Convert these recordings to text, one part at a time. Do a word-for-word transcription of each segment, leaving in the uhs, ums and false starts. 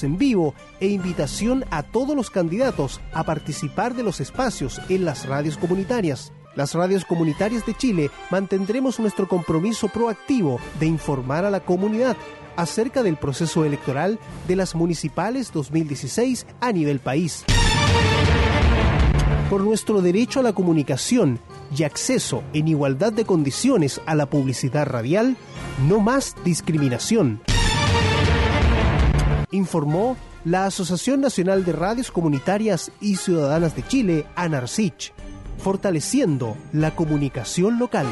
comentarios en vivo e invitación a todos los candidatos a participar de los espacios en las radios comunitarias. Las radios comunitarias de Chile mantendremos nuestro compromiso proactivo de informar a la comunidad acerca del proceso electoral de las municipales dos mil dieciséis a nivel país. Por nuestro derecho a la comunicación y acceso en igualdad de condiciones a la publicidad radial, no más discriminación. Informó la Asociación Nacional de Radios Comunitarias y Ciudadanas de Chile, ANARCICH, fortaleciendo la comunicación local.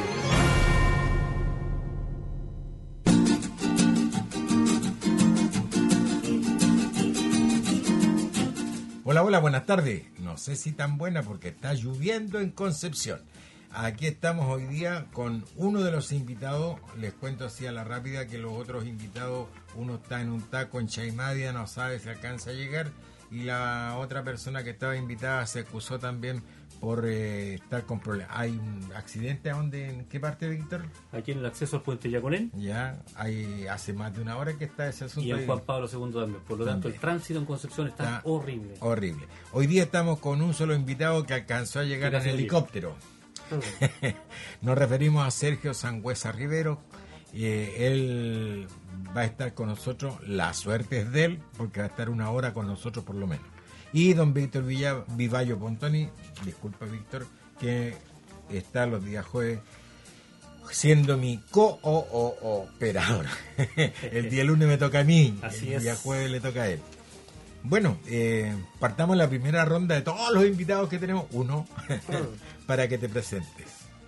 Hola, hola, buenas tardes. No sé si tan buena porque está lloviendo en Concepción. Aquí estamos hoy día con uno de los invitados. Les cuento así a la rápida que los otros invitados, uno está en un taco en Chaimadia, no sabe si alcanza a llegar, y la otra persona que estaba invitada se acusó también por eh, estar con problemas. ¿Hay un accidente a dónde, en qué parte, Víctor? Aquí en el acceso al puente Yaconén. Ya, hay hace más de una hora que está ese asunto. Y en Juan Pablo segundo también. Por lo tanto, el tránsito en Concepción está, está horrible. Horrible. Hoy día estamos con un solo invitado que alcanzó a llegar en helicóptero. Nos referimos a Sergio Sangüesa Rivero. Eh, él va a estar con nosotros, la suerte es de él, porque va a estar una hora con nosotros por lo menos. Y don Víctor Villa, Vivallo Pontoni, disculpa Víctor, que está los días jueves siendo mi co-operador. El día lunes me toca a mí, Así el día es. jueves le toca a él. Bueno, eh, partamos la primera ronda de todos los invitados que tenemos, uno, para que te presentes.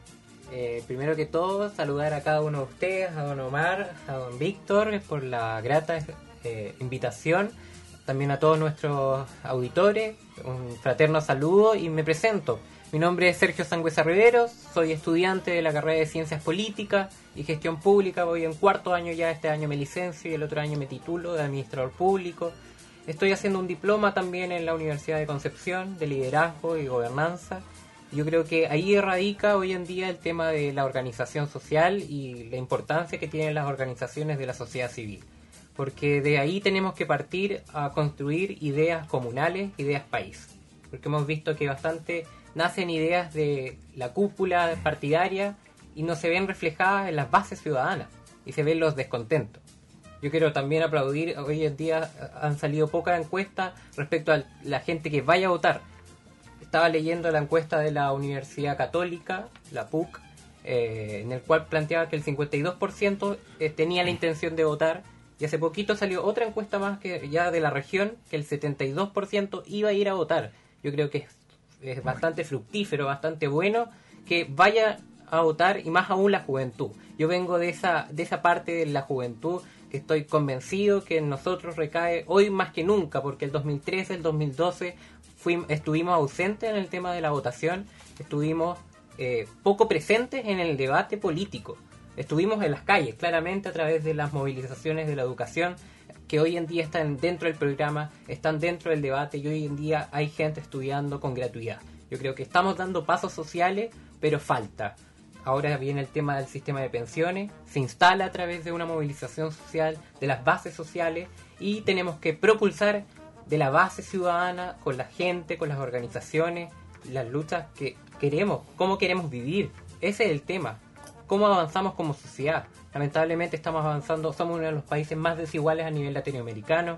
Eh, primero que todo, saludar a cada uno de ustedes, a don Omar, a don Víctor, por la grata eh, invitación. También a todos nuestros auditores, un fraterno saludo y me presento. Mi nombre es Sergio Sangüesa Riveros, soy estudiante de la carrera de Ciencias Políticas y Gestión Pública, voy en cuarto año ya, este año me licencio y el otro año me titulo de Administrador Público. Estoy haciendo un diploma también en la Universidad de Concepción de Liderazgo y Gobernanza. Yo creo que ahí radica hoy en día el tema de la organización social y la importancia que tienen las organizaciones de la sociedad civil. Porque de ahí tenemos que partir a construir ideas comunales, ideas país. Porque hemos visto que bastante nacen ideas de la cúpula partidaria y no se ven reflejadas en las bases ciudadanas y se ven los descontentos. Yo quiero también aplaudir, hoy en día han salido pocas encuestas respecto a la gente que vaya a votar. Estaba leyendo la encuesta de la Universidad Católica, la P U C, eh, en el cual planteaba que el cincuenta y dos por ciento eh, tenía la intención de votar. Y hace poquito salió otra encuesta más que ya de la región, que el setenta y dos por ciento iba a ir a votar. Yo creo que es, es bastante fructífero, bastante bueno que vaya a votar, y más aún la juventud. Yo vengo de esa, de esa parte de la juventud que estoy convencido que en nosotros recae hoy más que nunca, porque el dos mil trece, el dos mil doce fuimos, estuvimos ausentes en el tema de la votación, estuvimos eh, poco presentes en el debate político. Estuvimos en las calles, claramente, a través de las movilizaciones de la educación, que hoy en día están dentro del programa, están dentro del debate, y hoy en día hay gente estudiando con gratuidad. Yo creo que estamos dando pasos sociales, pero falta. Ahora viene el tema del sistema de pensiones, se instala a través de una movilización social, de las bases sociales, y tenemos que propulsar de la base ciudadana, con la gente, con las organizaciones, las luchas que queremos, cómo queremos vivir. Ese es el tema. ¿Cómo avanzamos como sociedad? Lamentablemente estamos avanzando, somos uno de los países más desiguales a nivel latinoamericano.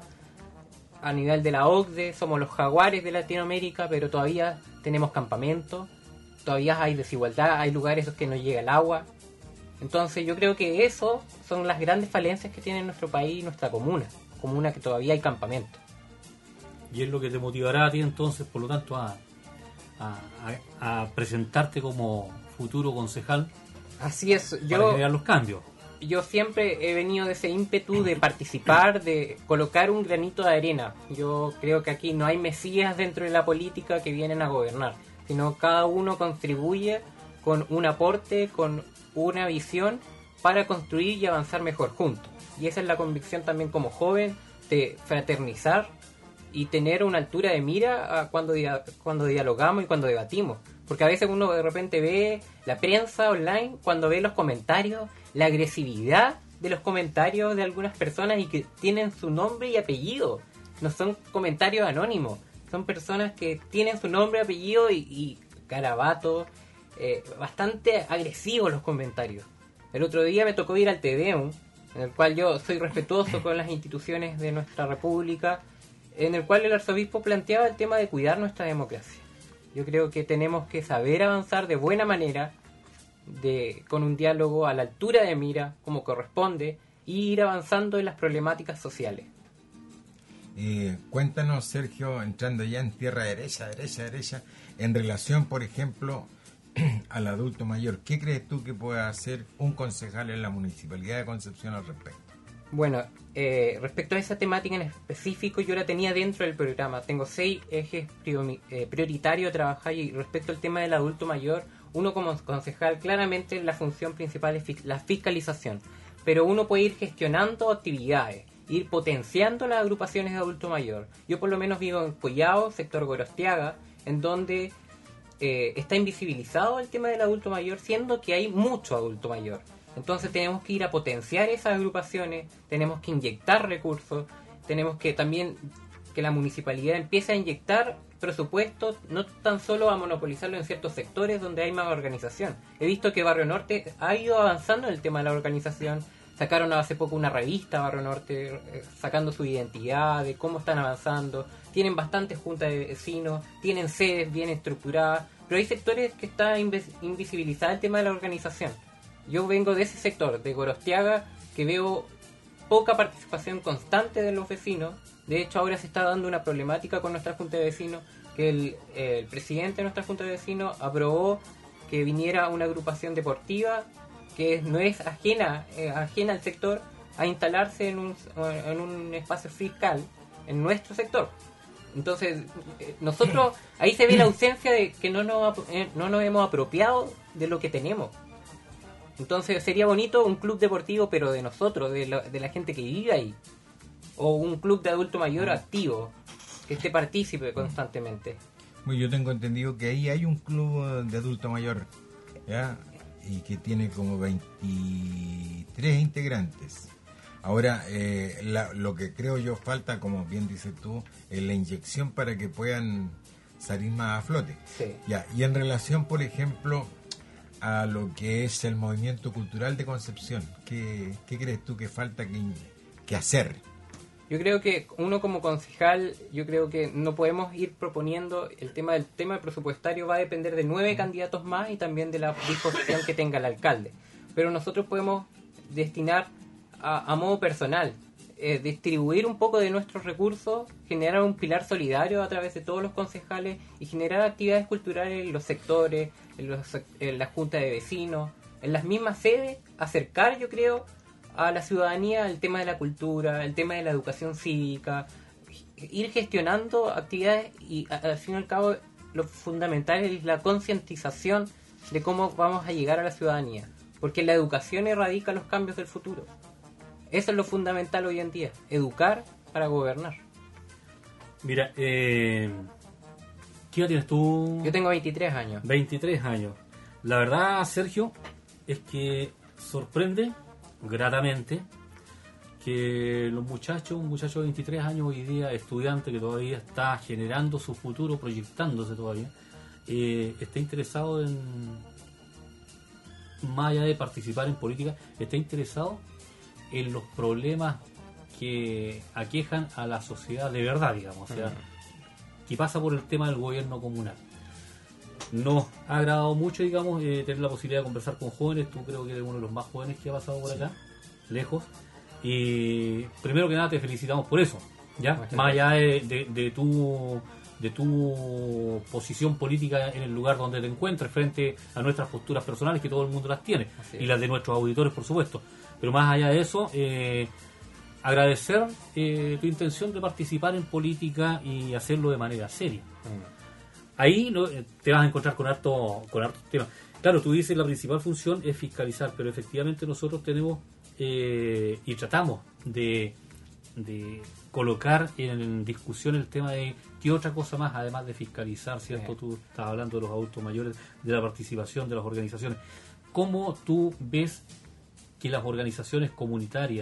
A nivel de la O C D E, somos los jaguares de Latinoamérica, pero todavía tenemos campamentos, todavía hay desigualdad, hay lugares que no llega el agua. Entonces yo creo que eso son las grandes falencias que tiene nuestro país y nuestra comuna, comuna que todavía hay campamentos. Y es lo que te motivará a ti entonces, por lo tanto, a, a, a, a presentarte como futuro concejal. Así es, yo, para generar los cambios. Yo siempre he venido de ese ímpetu de participar, de colocar un granito de arena. Yo creo que aquí no hay mesías dentro de la política que vienen a gobernar, sino cada uno contribuye con un aporte, con una visión para construir y avanzar mejor juntos. Y esa es la convicción también como joven, de fraternizar y tener una altura de mira a cuando, dia- cuando dialogamos y cuando debatimos. Porque a veces uno de repente ve la prensa online, cuando ve los comentarios, la agresividad de los comentarios de algunas personas y que tienen su nombre y apellido. no son comentarios anónimos, son personas que tienen su nombre, apellido y, y garabatos, eh, bastante agresivos los comentarios. El otro día me tocó ir al Te Deum, en el cual yo soy respetuoso con las instituciones de nuestra república, en el cual el arzobispo planteaba el tema de cuidar nuestra democracia. Yo creo que tenemos que saber avanzar de buena manera, de, con un diálogo a la altura de mira, como corresponde, y ir avanzando en las problemáticas sociales. Eh, cuéntanos, Sergio, entrando ya en tierra derecha, derecha, derecha, en relación, por ejemplo, al adulto mayor, ¿qué crees tú que puede hacer un concejal en la Municipalidad de Concepción al respecto? Bueno, eh, respecto a esa temática en específico, yo la tenía dentro del programa. Tengo seis ejes priori- eh, prioritarios a trabajar, y respecto al tema del adulto mayor, uno como concejal, claramente la función principal es fi- la fiscalización, pero uno puede ir gestionando actividades, ir potenciando las agrupaciones de adulto mayor. Yo por lo menos vivo en Collao, sector Gorostiaga, en donde eh, está invisibilizado el tema del adulto mayor, siendo que hay mucho adulto mayor. Entonces tenemos que ir a potenciar esas agrupaciones, tenemos que inyectar recursos, tenemos que también que la municipalidad empiece a inyectar presupuestos, no tan solo a monopolizarlo en ciertos sectores donde hay más organización. He visto que Barrio Norte ha ido avanzando en el tema de la organización. Sacaron hace poco una revista, Barrio Norte, eh, sacando su identidad, de cómo están avanzando. Tienen bastantes juntas de vecinos, tienen sedes bien estructuradas, pero hay sectores que está invis- invisibilizado el tema de la organización. Yo vengo de ese sector, de Gorostiaga, que veo poca participación constante de los vecinos. De hecho, ahora se está dando una problemática con nuestra Junta de Vecinos, que el, el presidente de nuestra Junta de Vecinos aprobó que viniera una agrupación deportiva que no es ajena, eh, ajena al sector, a instalarse en un, en un espacio fiscal en nuestro sector. Entonces, eh, nosotros, ahí se ve la ausencia de que no nos, eh, no nos hemos apropiado de lo que tenemos. Entonces sería bonito un club deportivo, pero de nosotros, de la, de la gente que vive ahí. O un club de adulto mayor activo, que esté partícipe constantemente. Bueno, yo tengo entendido que ahí hay un club de adulto mayor, ¿ya? Y que tiene como veintitrés integrantes. Ahora, eh, la, lo que creo yo falta, como bien dices tú, es la inyección para que puedan salir más a flote. Sí. Ya, y en relación, por ejemplo, a lo que es el movimiento cultural de Concepción, ¿qué, qué crees tú que falta que, que hacer? Yo creo que uno como concejal, yo creo que no podemos ir proponiendo, el tema del tema presupuestario va a depender de nueve candidatos más y también de la disposición que tenga el alcalde. Pero nosotros podemos destinar a, a modo personal, eh, distribuir un poco de nuestros recursos, generar un pilar solidario a través de todos los concejales y generar actividades culturales en los sectores, en, los, en la junta de vecinos, en las mismas sedes, acercar, yo creo, a la ciudadanía el tema de la cultura, el tema de la educación cívica, ir gestionando actividades y al fin y al cabo lo fundamental es la concientización de cómo vamos a llegar a la ciudadanía, porque la educación erradica los cambios del futuro. Eso es lo fundamental hoy en día, educar para gobernar. Mira, eh, ¿qué edad tienes tú? Yo tengo veintitrés años. veintitrés años. La verdad, Sergio, es que sorprende gratamente que los muchachos, un muchacho de veintitrés años hoy día, estudiante que todavía está generando su futuro, proyectándose todavía, eh, esté interesado en, más allá de participar en política, esté interesado en los problemas que aquejan a la sociedad de verdad, digamos, o sea, uh-huh. que pasa por el tema del gobierno comunal. Nos ha agradado mucho, digamos, eh, tener la posibilidad de conversar con jóvenes. Tú creo que eres uno de los más jóvenes que ha pasado por sí. acá, lejos. Y primero que nada te felicitamos por eso, ¿ya? Muchas más allá de, de, de tu de tu posición política en el lugar donde te encuentres frente a nuestras posturas personales, que todo el mundo las tiene, y las de nuestros auditores, por supuesto. Pero más allá de eso, eh, agradecer eh, tu intención de participar en política y hacerlo de manera seria. Mm. Ahí no, te vas a encontrar con harto, con hartos temas. Claro, tú dices la principal función es fiscalizar, pero efectivamente nosotros tenemos eh, y tratamos de, de colocar en discusión el tema de qué otra cosa más, además de fiscalizar, ¿cierto? Sí. Tú estás hablando de los adultos mayores, de la participación de las organizaciones. ¿Cómo tú ves que las organizaciones comunitarias,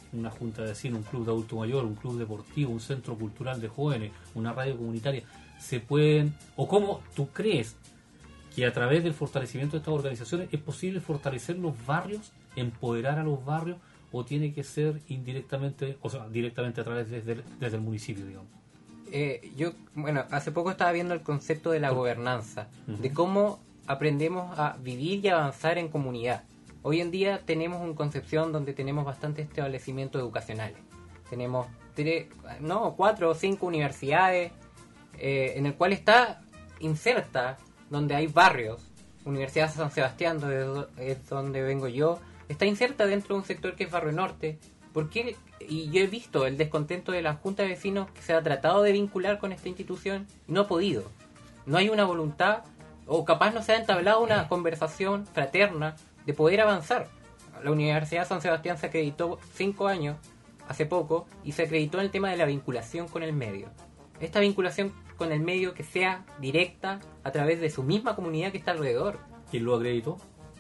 una junta de vecinos, un club de adulto mayor, un club deportivo, un centro cultural de jóvenes, una radio comunitaria, se pueden, o cómo tú crees que a través del fortalecimiento de estas organizaciones es posible fortalecer los barrios, empoderar a los barrios, o tiene que ser indirectamente, o sea, directamente a través desde el, desde el municipio, digamos? Eh, yo, bueno, hace poco estaba viendo el concepto de la gobernanza, uh-huh. de cómo aprendemos a vivir y avanzar en comunidad. Hoy en día tenemos una concepción donde tenemos bastantes establecimientos educacionales. Tenemos tres, no, cuatro o cinco universidades, eh, en el cual está inserta, donde hay barrios. Universidad de San Sebastián, donde, es donde vengo yo, está inserta dentro de un sector que es Barrio Norte. ¿Por qué? Y yo he visto el descontento de la Junta de Vecinos que se ha tratado de vincular con esta institución y no ha podido. No hay una voluntad, o capaz no se ha entablado una conversación fraterna de poder avanzar. La Universidad de San Sebastián se acreditó cinco años, hace poco, y se acreditó en el tema de la vinculación con el medio. Esta vinculación con el medio que sea directa a través de su misma comunidad que está alrededor. ¿Quién lo acreditó?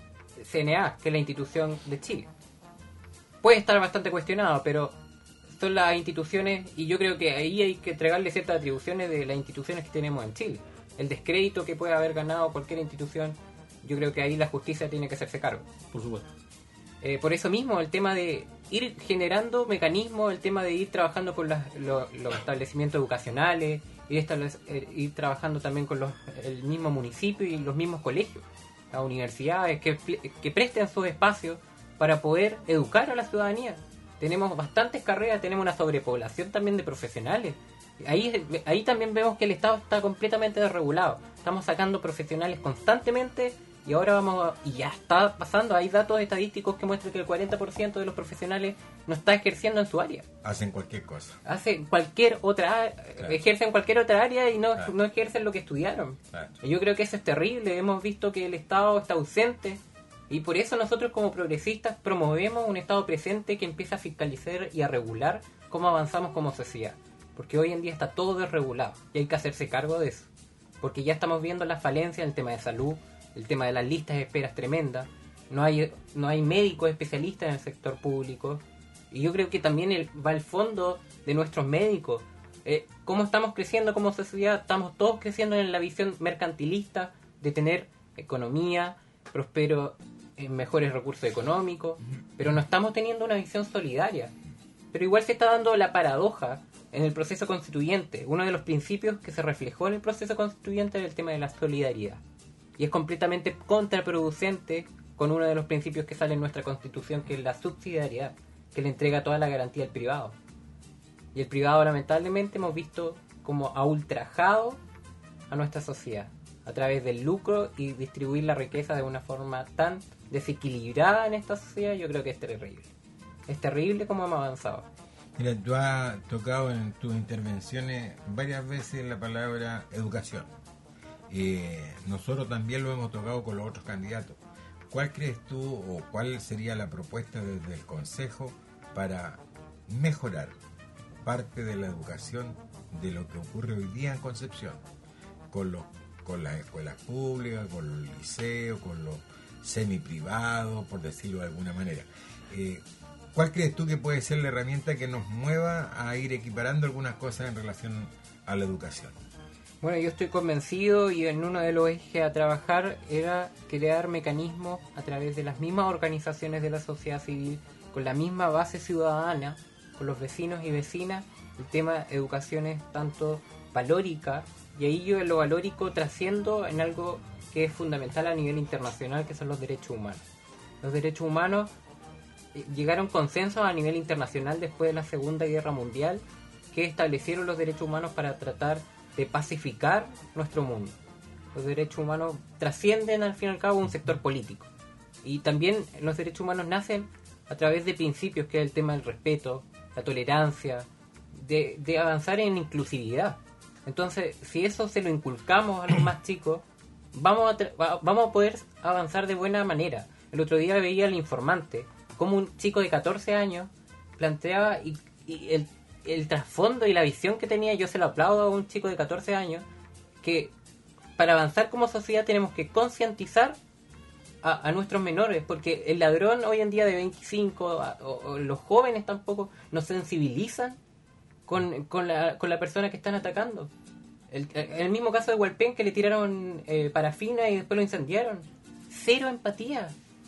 C N A, que es la institución de Chile. Puede estar bastante cuestionado, pero son las instituciones, y yo creo que ahí hay que entregarle ciertas atribuciones de las instituciones que tenemos en Chile. El descrédito que puede haber ganado cualquier institución, yo creo que ahí la justicia tiene que hacerse cargo. Por supuesto. Eh, por eso mismo, el tema de ir generando mecanismos, el tema de ir trabajando con las, lo, los establecimientos educacionales, ir, eh, ir trabajando también con los, el mismo municipio y los mismos colegios, las universidades, que, que presten sus espacios para poder educar a la ciudadanía. Tenemos bastantes carreras, tenemos una sobrepoblación también de profesionales. Ahí, ahí también vemos que el Estado está completamente desregulado. Estamos sacando profesionales constantemente y ahora vamos a, y ya está pasando, hay datos estadísticos que muestran que el cuarenta por ciento de los profesionales no está ejerciendo en su área. Hacen cualquier cosa. Hacen cualquier otra, claro. ejercen cualquier otra área y no, claro. no ejercen lo que estudiaron. Claro. Yo creo que eso es terrible. Hemos visto que el Estado está ausente y por eso nosotros como progresistas promovemos un Estado presente que empieza a fiscalizar y a regular cómo avanzamos como sociedad. Porque hoy en día está todo desregulado y hay que hacerse cargo de eso. Porque ya estamos viendo las falencias en el tema de salud, el tema de las listas de esperas tremendas, no hay no hay médicos especialistas en el sector público, y yo creo que también el, va al fondo de nuestros médicos. Eh, ¿Cómo estamos creciendo como sociedad? Estamos todos creciendo en la visión mercantilista de tener economía, prospero, eh, mejores recursos económicos, pero no estamos teniendo una visión solidaria. Pero igual se está dando la paradoja en el proceso constituyente. Uno de los principios que se reflejó en el proceso constituyente era el tema de la solidaridad. Y es completamente contraproducente con uno de los principios que sale en nuestra Constitución, que es la subsidiariedad, que le entrega toda la garantía al privado. Y el privado, lamentablemente, hemos visto como ha ultrajado a nuestra sociedad a través del lucro y distribuir la riqueza de una forma tan desequilibrada en esta sociedad. Yo creo que es terrible. Es terrible cómo hemos avanzado. Mira, tú has tocado en tus intervenciones varias veces la palabra educación. Eh, nosotros también lo hemos tocado con los otros candidatos. ¿Cuál crees tú o cuál sería la propuesta desde el Consejo para mejorar parte de la educación de lo que ocurre hoy día en Concepción? Con, los, con las escuelas públicas, con los liceos, con los semiprivados, por decirlo de alguna manera. Eh, ¿Cuál crees tú que puede ser la herramienta que nos mueva a ir equiparando algunas cosas en relación a la educación? Bueno, yo estoy convencido y en uno de los ejes a trabajar era crear mecanismos a través de las mismas organizaciones de la sociedad civil, con la misma base ciudadana, con los vecinos y vecinas. El tema de educación es tanto valórica, y ahí yo en lo valórico trasciendo en algo que es fundamental a nivel internacional, que son los derechos humanos. Los derechos humanos llegaron consensos a nivel internacional después de la Segunda Guerra Mundial, que establecieron los derechos humanos para tratar de pacificar nuestro mundo. Los derechos humanos trascienden al fin y al cabo un sector político, y también los derechos humanos nacen a través de principios, que es el tema del respeto, la tolerancia, de, de avanzar en inclusividad. Entonces, si eso se lo inculcamos a los más chicos, vamos a, tra- vamos a poder avanzar de buena manera. El otro día veía El Informante, como un chico de catorce años planteaba y, y el el trasfondo y la visión que tenía. Yo se lo aplaudo a un chico de catorce años, que para avanzar como sociedad tenemos que concientizar a, a nuestros menores, porque el ladrón hoy en día de veinticinco a, o, o los jóvenes tampoco nos sensibilizan con, con, la, con la persona que están atacando. El, el mismo caso de Hualpén, que le tiraron eh, parafina y después lo incendiaron. Cero empatía.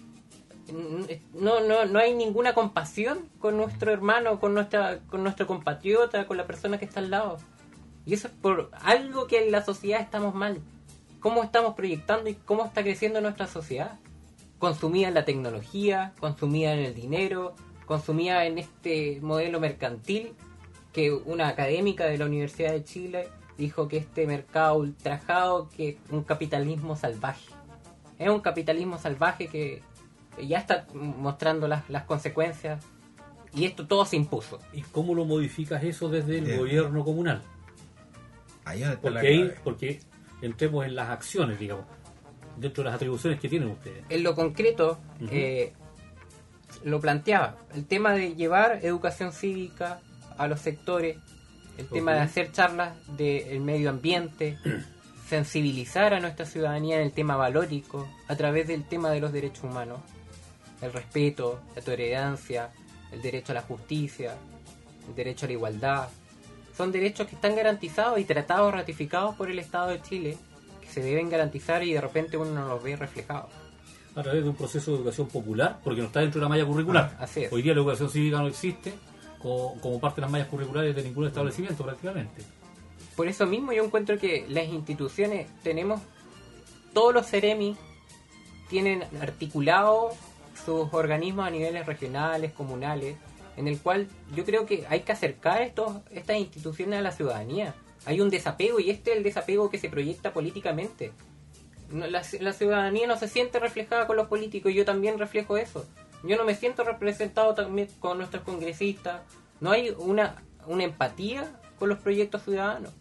No, no, no hay ninguna compasión con nuestro hermano, con nuestra, con nuestro compatriota, con la persona que está al lado. Y eso es por algo que en la sociedad estamos mal. ¿Cómo estamos proyectando y cómo está creciendo nuestra sociedad? Consumida en la tecnología, consumida en el dinero, consumida en este modelo mercantil que una académica de la Universidad de Chile dijo que este mercado ultrajado, que es un capitalismo salvaje. Es un capitalismo salvaje que ya está mostrando las, las consecuencias, y esto todo se impuso. ¿Y cómo lo modificas eso desde el Bien. gobierno comunal? Ahí está la Porque, ahí, clave. porque entremos en las acciones, digamos, dentro de las atribuciones que tienen ustedes. En lo concreto, Uh-huh. eh, lo planteaba, el tema de llevar educación cívica a los sectores, el Okay. tema de hacer charlas del medio ambiente, sensibilizar a nuestra ciudadanía en el tema valórico, a través del tema de los derechos humanos, el respeto, la tolerancia, el derecho a la justicia, el derecho a la igualdad. Son derechos que están garantizados y tratados ratificados por el Estado de Chile, que se deben garantizar y de repente uno no los ve reflejados. A través de un proceso de educación popular, porque no está dentro de la malla curricular. Ah, así es. Hoy día la educación cívica no existe como, como parte de las mallas curriculares de ningún establecimiento prácticamente. Por eso mismo yo encuentro que las instituciones tenemos, todos los CEREMI tienen articulados sus organismos a niveles regionales, comunales, en el cual yo creo que hay que acercar estos, estas instituciones a la ciudadanía. Hay un desapego, y este es el desapego que se proyecta políticamente. No, la, la ciudadanía no se siente reflejada con los políticos, y yo también reflejo eso. Yo no me siento representado también con nuestros congresistas. No hay una, una empatía con los proyectos ciudadanos.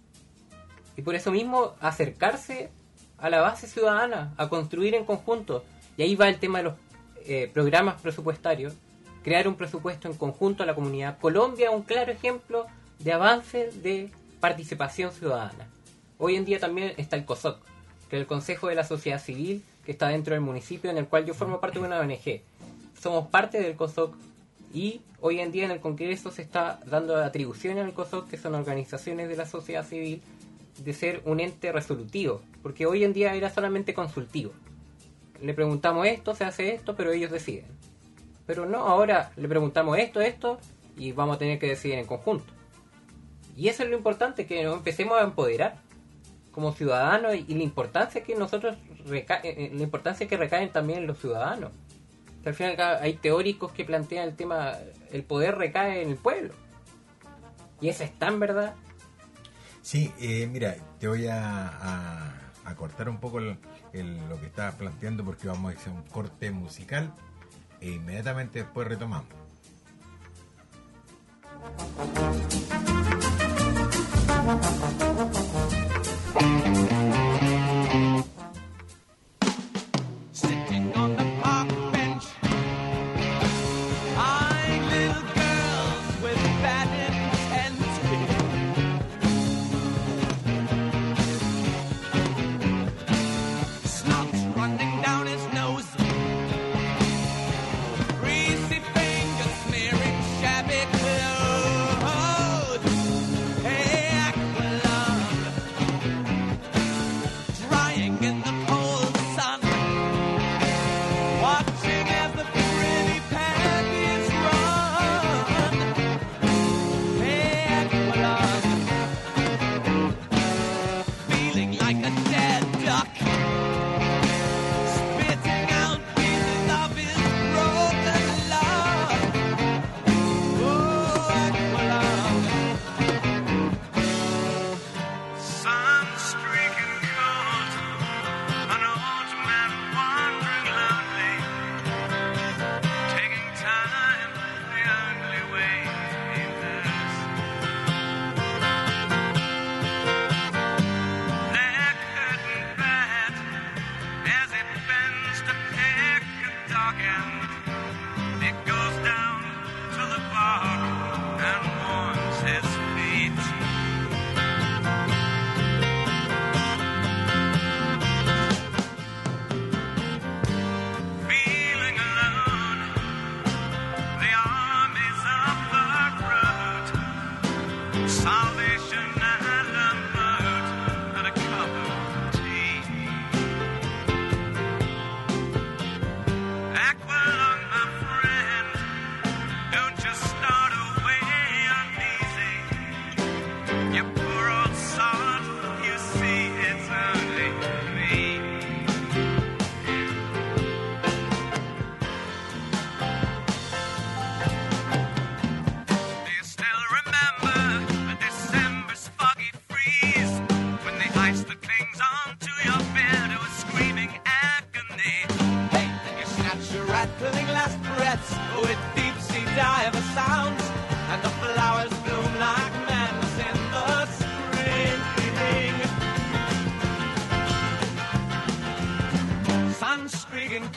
Y por eso mismo acercarse a la base ciudadana, a construir en conjunto. Y ahí va el tema de los eh, programas presupuestarios. Crear un presupuesto en conjunto a la comunidad. Colombia es un claro ejemplo de avance de participación ciudadana. Hoy en día también está el COSOC, que es el Consejo de la Sociedad Civil, que está dentro del municipio, en el cual yo formo parte de una O N G. Somos parte del COSOC, y hoy en día en el Congreso se está dando atribuciones al COSOC, que son organizaciones de la sociedad civil, de ser un ente resolutivo, porque hoy en día era solamente consultivo. Le preguntamos esto, se hace esto, pero ellos deciden. Pero no, ahora le preguntamos esto, esto, y vamos a tener que decidir en conjunto. Y eso es lo importante, que nos empecemos a empoderar como ciudadanos, y la importancia que nosotros reca- la importancia que recaen también en los ciudadanos. Que al final hay teóricos que plantean el tema, el poder recae en el pueblo. Y eso es tan verdad. Sí, eh, mira, te voy a, a, a cortar un poco el, el, lo que estabas planteando, porque vamos a hacer un corte musical e inmediatamente después retomamos. Sitting on the park bench, eyeing little girls with bad intent. Snot running down his nose, greasy fingers smearing shabby clothes. Hey, Aqualad,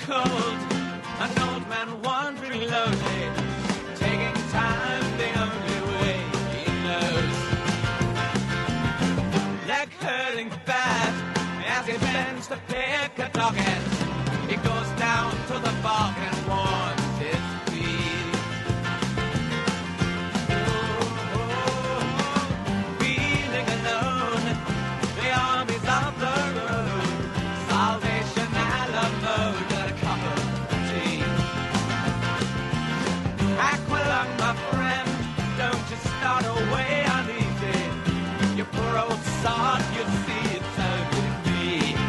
cold, an old man wandering lonely, taking time the only way he knows. Leg hurting bad as he bends to pick a docket. He goes down to the bog and warms his feet. Oh, feeling alone, the armies of the road, Salvation Alamo, got a cup of tea. Aqualung, my friend, don't you start away uneasy. You poor old sod, you see it's over to me.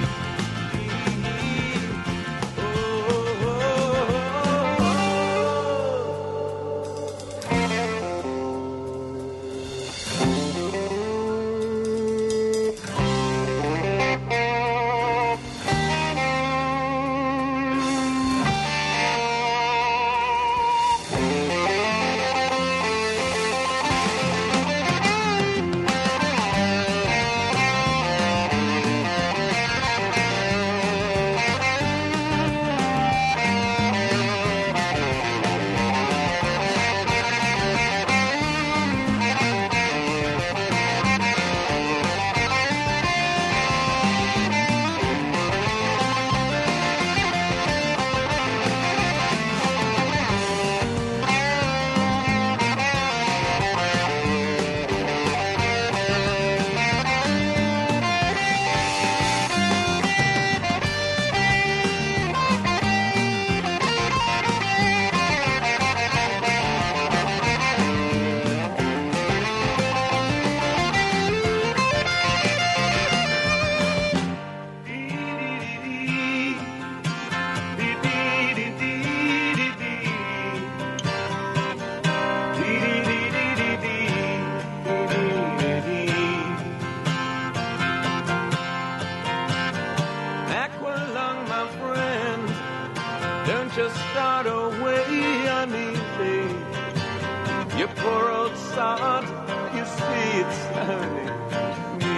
Aqualung, my friend, don't just start away uneasy. You poor old sod, you see it's only me.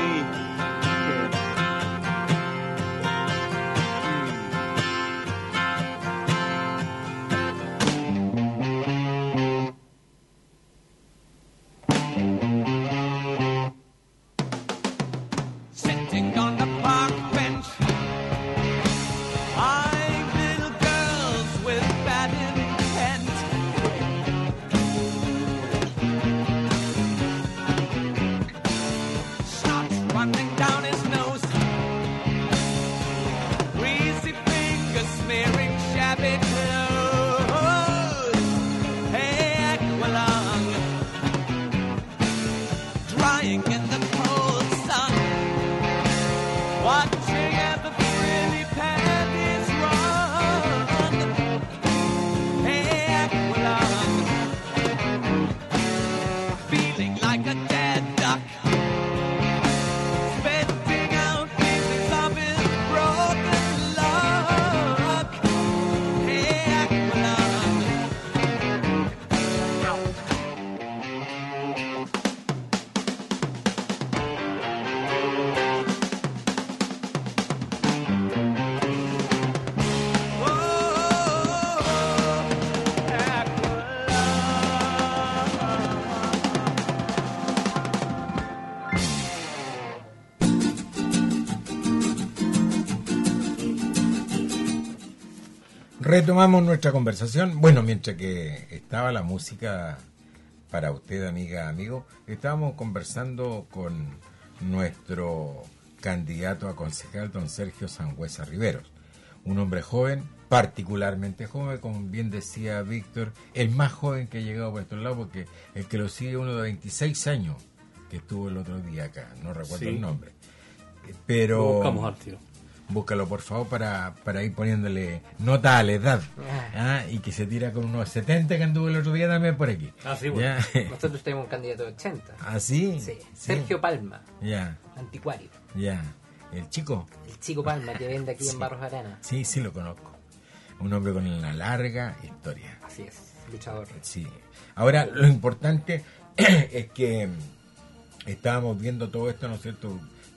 Sitting on the park bench, eyeing little girls with bad intent. Snot running down his nose, greasy fingers smearing shabby clothes. Hey, Aqualung, drying in the cold sun, watching as the pretty panties run. Hey, Aqualung, feeling like a dead duck, spitting out pieces of his broken luck. Hey, Aqualung, Retomamos nuestra conversación. Bueno, mientras que estaba la música para usted, amiga, amigo, estábamos conversando con nuestro candidato a concejal, don Sergio Sangüesa Riveros. Un hombre joven, particularmente joven, como bien decía Víctor, el más joven que ha llegado por estos lados, porque el que lo sigue uno de veintiséis años, que estuvo el otro día acá, no recuerdo Sí. el nombre. Pero Lo buscamos al tiro. búscalo por favor para, para ir poniéndole nota a la edad. ¿Ah? Y que se tira con unos setenta que anduvo el otro día también por aquí. Ah, sí, bueno. ¿Ya? Nosotros tenemos un candidato de ochenta. ¿Ah, sí? Sí. Sí. Sergio Palma, Ya, anticuario. ya. El chico, El chico Palma que vende aquí Sí. en Barros Arana. sí, sí lo conozco. Un hombre con una larga historia. Así es, luchador. Sí. Ahora, lo importante es que estábamos viendo todo esto, ¿no es cierto?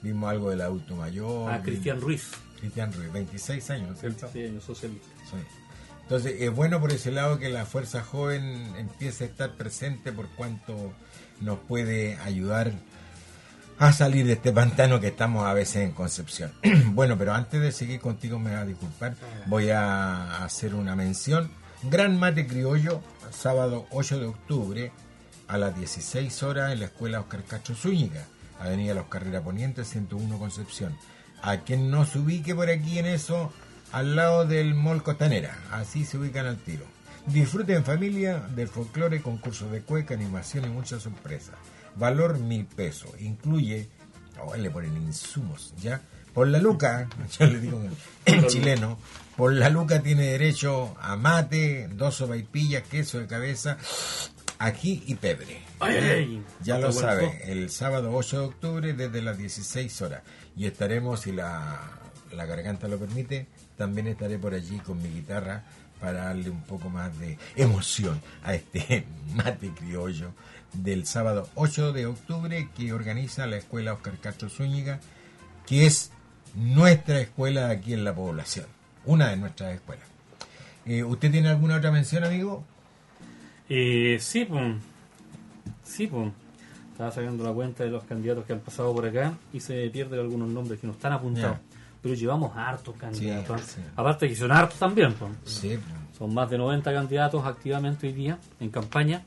vimos algo del adulto mayor. Ah, Cristian Ruiz. Cristian Ruiz, veintiséis años, ¿cierto? Sí, años socialista. Sí. Entonces es bueno por ese lado que la fuerza joven empiece a estar presente por cuanto nos puede ayudar a salir de este pantano que estamos a veces en Concepción. Bueno, pero antes de seguir contigo, me va a disculpar, voy a hacer una mención. Gran Mate Criollo, sábado ocho de octubre a las dieciséis horas en la Escuela Oscar Castro Zúñiga, Avenida Los Carrera Poniente, ciento uno Concepción. A quien no se ubique por aquí en eso, al lado del Mall Costanera, así se ubican al tiro. Disfruten en familia del folclore, concursos de cueca, animación y muchas sorpresas. Valor mil pesos, incluye, oh, le ponen insumos, ¿ya? Por la luca, yo le digo en chileno, por la luca tiene derecho a mate, dos sopaipillas, queso de cabeza, ají y pebre. Ay, ay, ay. Ya lo sabe, el sábado ocho de octubre desde las dieciséis horas. Y estaremos, si la, la garganta lo permite, también estaré por allí con mi guitarra para darle un poco más de emoción a este mate criollo del sábado ocho de octubre que organiza la Escuela Oscar Castro Zúñiga, que es nuestra escuela aquí en la población, una de nuestras escuelas. Eh, ¿Usted tiene alguna otra mención, amigo? Eh, sí, pues. Sí, pues. Estaba sacando la cuenta de los candidatos que han pasado por acá y se pierden algunos nombres que no están apuntados. Yeah. Pero llevamos hartos candidatos. Sí, sí. Aparte que son hartos también, pues. Sí, pues. Son más de noventa candidatos activamente hoy día en campaña.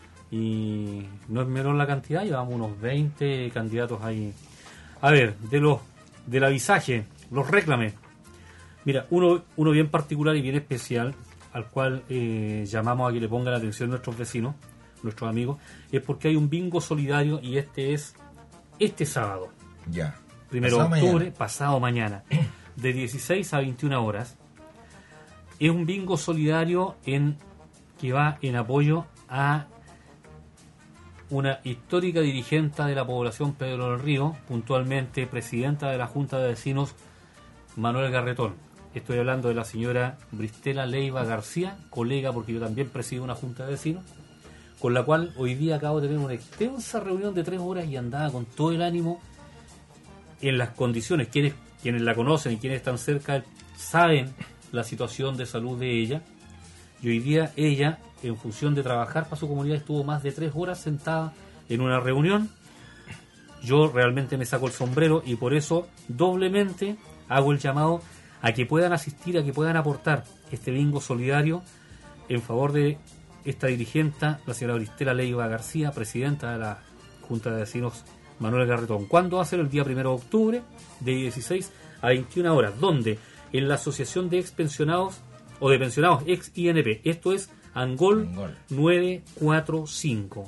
Y no es menor la cantidad, llevamos unos veinte candidatos ahí. A ver, de los del avisaje, los réclames. Mira, uno, uno bien particular y bien especial, al cual eh, llamamos a que le pongan atención nuestros vecinos, nuestros amigos, es porque hay un bingo solidario y este es este sábado. Ya. Primero de octubre, pasado mañana, de dieciséis a veintiuna horas. Es un bingo solidario en que va en apoyo a una histórica dirigente de la población Pedro del Río, puntualmente presidenta de la Junta de Vecinos Manuel Garretón. Estoy hablando de la señora Bristela Leiva García, colega porque yo también presido una Junta de Vecinos, con la cual hoy día acabo de tener una extensa reunión de tres horas y andaba con todo el ánimo en las condiciones. Quienes, quienes la conocen y quienes están cerca saben la situación de salud de ella, y hoy día ella, en función de trabajar para su comunidad, estuvo más de tres horas sentada en una reunión. Yo realmente me saco el sombrero y por eso doblemente hago el llamado a que puedan asistir, a que puedan aportar este bingo solidario en favor de esta dirigente, la señora Bristela Leiva García, presidenta de la Junta de Vecinos Manuel Garretón. ¿Cuándo va a ser? El día primero de octubre, de dieciséis a veintiuna horas, donde en la Asociación de Expensionados o de Pensionados ex I N P, esto es Angol, Angol. nueve cuatro cinco.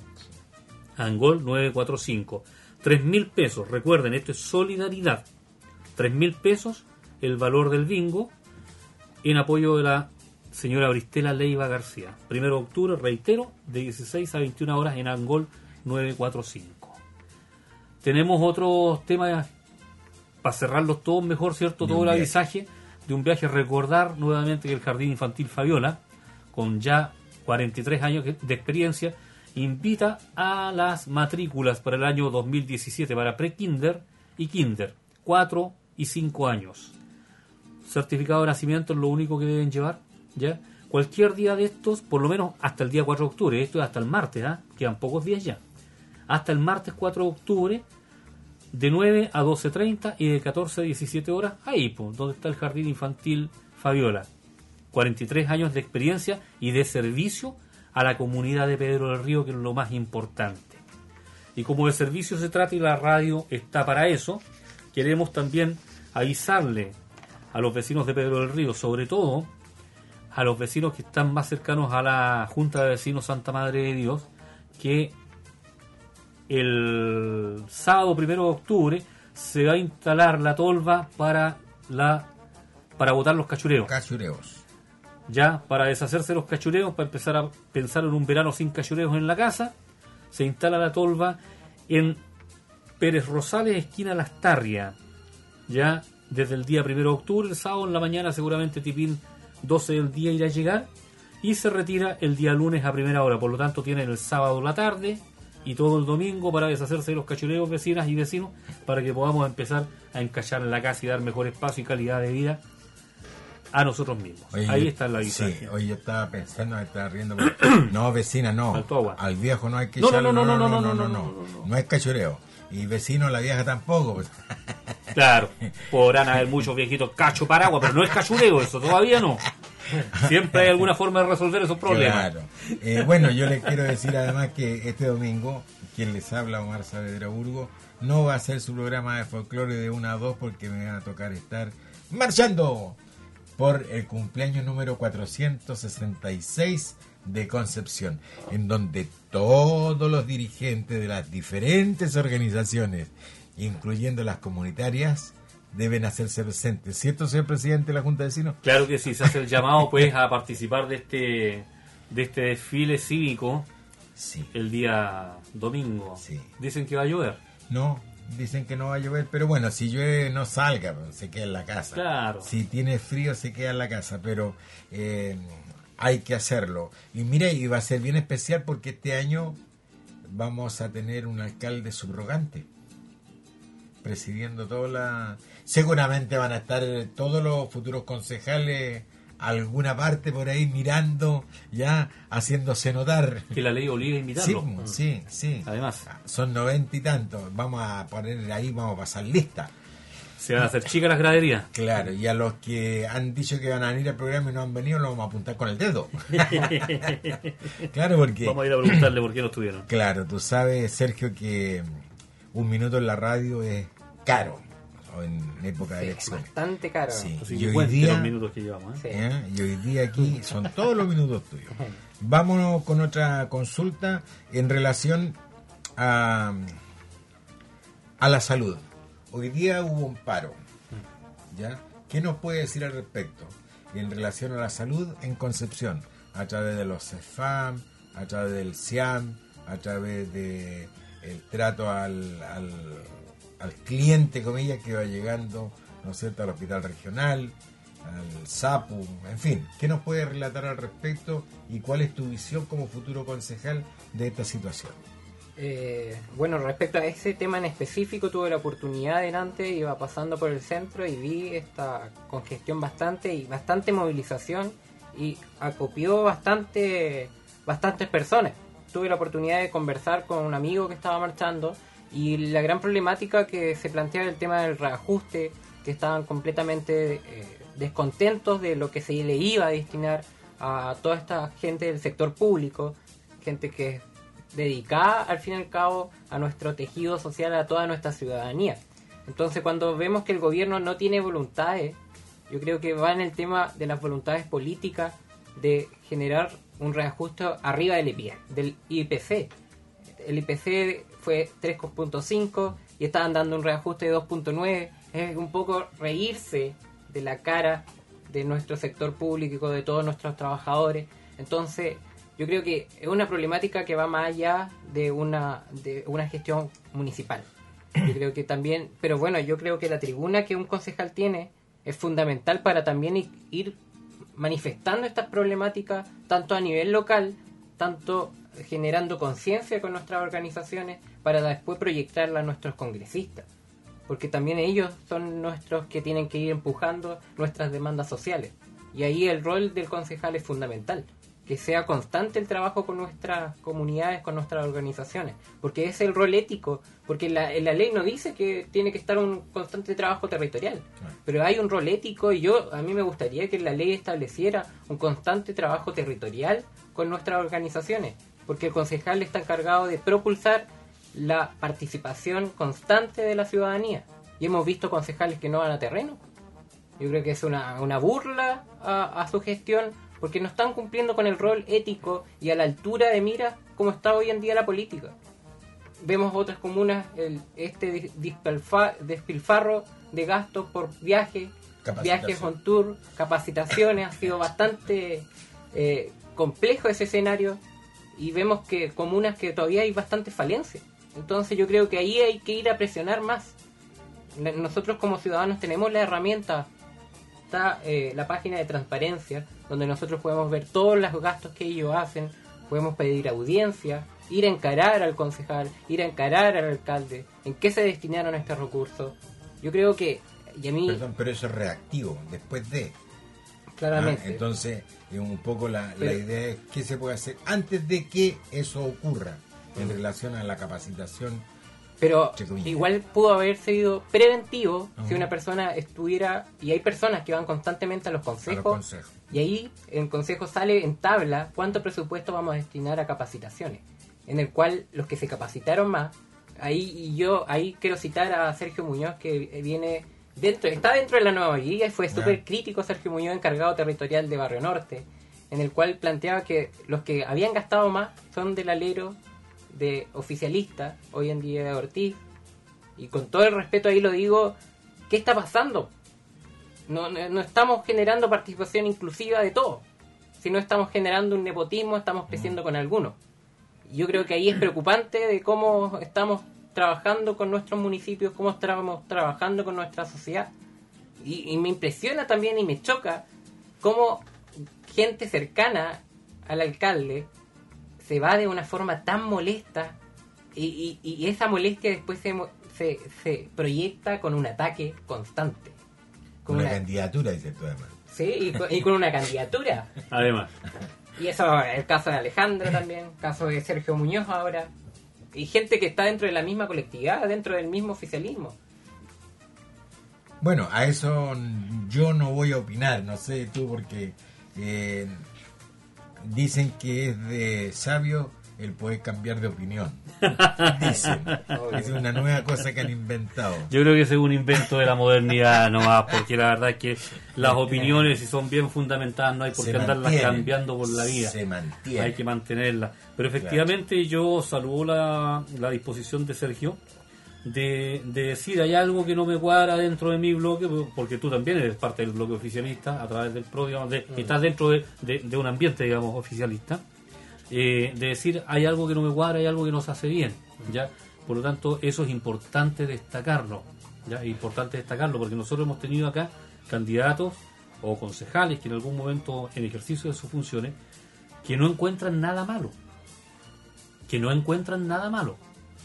Angol nueve cuatro cinco. Tres mil pesos, recuerden, esto es solidaridad. Tres mil pesos el valor del bingo en apoyo de la señora Bristela Leiva García. Primero de octubre, reitero, de dieciséis a veintiuna horas en Angol nueve cuatro cinco. Tenemos otros temas para cerrarlos todos mejor, ¿cierto? Todo el avisaje de un viaje. Recordar nuevamente que el Jardín Infantil Fabiola, con ya cuarenta y tres años de experiencia, invita a las matrículas para el año dos mil diecisiete para pre-kinder y kinder, cuatro y cinco años. Certificado de nacimiento es lo único que deben llevar, ¿ya? Cualquier día de estos, por lo menos hasta el día cuatro de octubre, esto es hasta el martes, ¿eh? Quedan pocos días ya. Hasta el martes cuatro de octubre, de nueve a doce treinta y de catorce a diecisiete horas, ahí, pues, donde está el Jardín Infantil Fabiola. cuarenta y tres años de experiencia y de servicio a la comunidad de Pedro del Río, que es lo más importante. Y como de servicio se trata y la radio está para eso, queremos también avisarle a los vecinos de Pedro del Río, sobre todo a los vecinos que están más cercanos a la Junta de Vecinos Santa Madre de Dios, que el sábado primero de octubre se va a instalar la tolva para la para botar los cachureos. Cachureos. Ya, para deshacerse de los cachureos, para empezar a pensar en un verano sin cachureos en la casa, se instala la tolva en Pérez Rosales, esquina Las Tarrias. Ya, desde el día primero de octubre, el sábado en la mañana, seguramente tipín doce del día irá a llegar, y se retira el día lunes a primera hora. Por lo tanto, tienen el sábado la tarde y todo el domingo para deshacerse de los cachureos vecinas y vecinos, para que podamos empezar a encachar la casa y dar mejor espacio y calidad de vida a nosotros mismos. Oye, Ahí yo- está la diferencia. Sí, hoy yo estaba pensando, me estaba riendo. porque- no, vecina, no. Faltó agua. Al viejo no hay que No, no, echarle- no, no, no, no, no, no, no, no, no. no es cachureo. Y vecino, la vieja tampoco. pues. Claro, podrán haber muchos viejitos cacho paraguas, pero no es cachureo eso, todavía no. Siempre hay alguna forma de resolver esos problemas. Claro. Eh, bueno, yo les quiero decir además que este domingo, quien les habla, Omar Saavedra Burgo, no va a hacer su programa de folclore de una a dos porque me va a tocar estar marchando por el cumpleaños número cuatrocientos sesenta y seis de Concepción, en donde todos los dirigentes de las diferentes organizaciones, incluyendo las comunitarias, deben hacerse presentes. ¿Cierto, señor presidente de la Junta de Vecinos? Claro que sí, se hace el llamado pues a participar de este de este desfile cívico Sí. el día domingo. Sí. Dicen que va a llover. No, dicen que no va a llover, pero bueno, si llueve no salga, se queda en la casa. Claro. Si tiene frío se queda en la casa, pero eh, hay que hacerlo. Y mire, y va a ser bien especial porque este año vamos a tener un alcalde subrogante presidiendo toda la... Seguramente van a estar todos los futuros concejales alguna parte por ahí mirando, ya haciéndose notar. Que la ley obliga a Sí, invitarlo. sí, sí. Además, Son noventa y tantos. Vamos a poner ahí, vamos a pasar lista. se van a hacer chicas las graderías. Claro, y a los que han dicho que van a venir al programa y no han venido, los vamos a apuntar con el dedo. Claro, porque... Vamos a ir a preguntarle por qué no estuvieron. Claro, tú sabes, Sergio, que un minuto en la radio es caro o en época de Sí, elecciones. bastante caro. Sí. Así Y que hoy cuente día- los minutos que llevamos. ¿eh? Sí. ¿eh? Y hoy día aquí son todos los minutos tuyos. Vámonos con otra consulta en relación a, a la salud. Hoy día hubo un paro, ¿ya? ¿Qué nos puede decir al respecto en relación a la salud en Concepción? A través de los CEFAM, a través del SIAM, a través de el trato al, al, al cliente, comillas, que va llegando, ¿no es cierto?, al hospital regional, al SAPU, en fin. ¿Qué nos puede relatar al respecto y cuál es tu visión como futuro concejal de esta situación? Eh, bueno, respecto a ese tema en específico, tuve la oportunidad delante, iba pasando por el centro y vi esta congestión bastante y bastante movilización y acopió bastante bastantes personas. Tuve la oportunidad de conversar con un amigo que estaba marchando y la gran problemática que se planteaba el tema del reajuste, que estaban completamente eh, descontentos de lo que se le iba a destinar a toda esta gente del sector público, gente que es dedicada al fin y al cabo a nuestro tejido social, a toda nuestra ciudadanía. Entonces, cuando vemos que el gobierno no tiene voluntades, yo creo que va en el tema de las voluntades políticas de generar un reajuste arriba del I P C. El I P C fue tres punto cinco y estaban dando un reajuste de dos punto nueve. Es un poco reírse de la cara de nuestro sector público, de todos nuestros trabajadores. Entonces, yo creo que es una problemática que va más allá de una de una gestión municipal. Yo creo que también, pero bueno, yo creo que la tribuna que un concejal tiene es fundamental para también i- ir manifestando estas problemáticas tanto a nivel local, tanto generando conciencia con nuestras organizaciones para después proyectarla a nuestros congresistas. Porque también ellos son nuestros que tienen que ir empujando nuestras demandas sociales. Y ahí el rol del concejal es fundamental. Que sea constante el trabajo con nuestras comunidades, con nuestras organizaciones. Porque es el rol ético. Porque la, la ley no dice que tiene que estar un constante trabajo territorial. Pero hay un rol ético y yo a mí me gustaría que la ley estableciera un constante trabajo territorial con nuestras organizaciones. Porque el concejal está encargado de propulsar la participación constante de la ciudadanía. Y hemos visto concejales que no van a terreno. Yo creo que es una, una burla a, a su gestión, porque no están cumpliendo con el rol ético y a la altura de mira como está hoy en día la política. Vemos otras comunas, el, este dis- dispilfa- despilfarro de gastos por viaje, Capacitación. viajes on tour, capacitaciones, ha sido bastante eh, complejo ese escenario y vemos que comunas que todavía hay bastante falencia. Entonces yo creo que ahí hay que ir a presionar más. Nosotros como ciudadanos tenemos la herramienta, está eh, la página de transparencia, donde nosotros podemos ver todos los gastos que ellos hacen, podemos pedir audiencia, ir a encarar al concejal, ir a encarar al alcalde, en qué se destinaron estos recursos. Yo creo que, y a mí... Perdón, pero eso es reactivo, después de... Claramente. Ah, entonces, eh, un poco la, Pero- la idea es qué se puede hacer antes de que eso ocurra en relación a la capacitación. Pero Entre comillas. igual pudo haber sido preventivo Ajá. si una persona estuviera, y hay personas que van constantemente a los A los consejos, consejos. y ahí en consejo sale en tabla cuánto presupuesto vamos a destinar a capacitaciones, en el cual los que se capacitaron más, ahí y yo ahí quiero citar a Sergio Muñoz, que viene dentro, está dentro de la nueva guía y fue Ya. súper crítico Sergio Muñoz, encargado territorial de Barrio Norte, en el cual planteaba que los que habían gastado más son del alero de oficialista, hoy en día de Ortiz, y con todo el respeto ahí lo digo, ¿qué está pasando? No, no, no estamos generando participación inclusiva de todo, sino estamos generando un nepotismo, estamos creciendo con algunos. Y yo creo que ahí es preocupante de cómo estamos trabajando con nuestros municipios, cómo estamos trabajando con nuestra sociedad. Y, y me impresiona también y me choca cómo gente cercana al alcalde se va de una forma tan molesta y, y, y esa molestia después se, mo- se, se proyecta con un ataque constante. Con Con una una- candidatura, dices tú además. sí, y con, y con una candidatura. Además, Y eso es el caso de Alejandro también, caso de Sergio Muñoz ahora. Y gente que está dentro de la misma colectividad, dentro del mismo oficialismo. Bueno, a eso yo no voy a opinar, no sé tú, porque eh, dicen que es de sabio el poder cambiar de opinión. Dicen. Es una nueva cosa que han inventado. yo creo que ese es un invento de la modernidad nomás, porque la verdad es que las opiniones, si son bien fundamentadas, no hay por Se qué andarlas mantienen, cambiando por la vida. Se mantiene. Hay que mantenerlas. Pero efectivamente yo saludo la, la disposición de Sergio de, de decir, hay algo que no me cuadra dentro de mi bloque, porque tú también eres parte del bloque oficialista, a través del pro, digamos, de, estás dentro de, de- de un ambiente, digamos, oficialista. Eh, de decir, hay algo que no me cuadra, hay algo que no se hace bien, ¿ya? Por lo tanto, eso es importante destacarlo, ¿ya? Es importante destacarlo, porque nosotros hemos tenido acá candidatos o concejales que en algún momento, en ejercicio de sus funciones, que no encuentran nada malo, que no encuentran nada malo.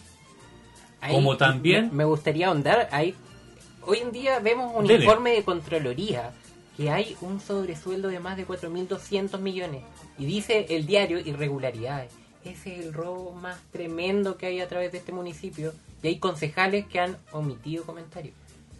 Ahí Como también- Me, me gustaría ahondar ahí. Hoy en día vemos un Dele. informe de Contraloría que hay un sobresueldo de más de cuatro mil doscientos millones. Y dice el diario irregularidades. Ese es el robo más tremendo que hay a través de este municipio. Y hay concejales que han omitido comentarios.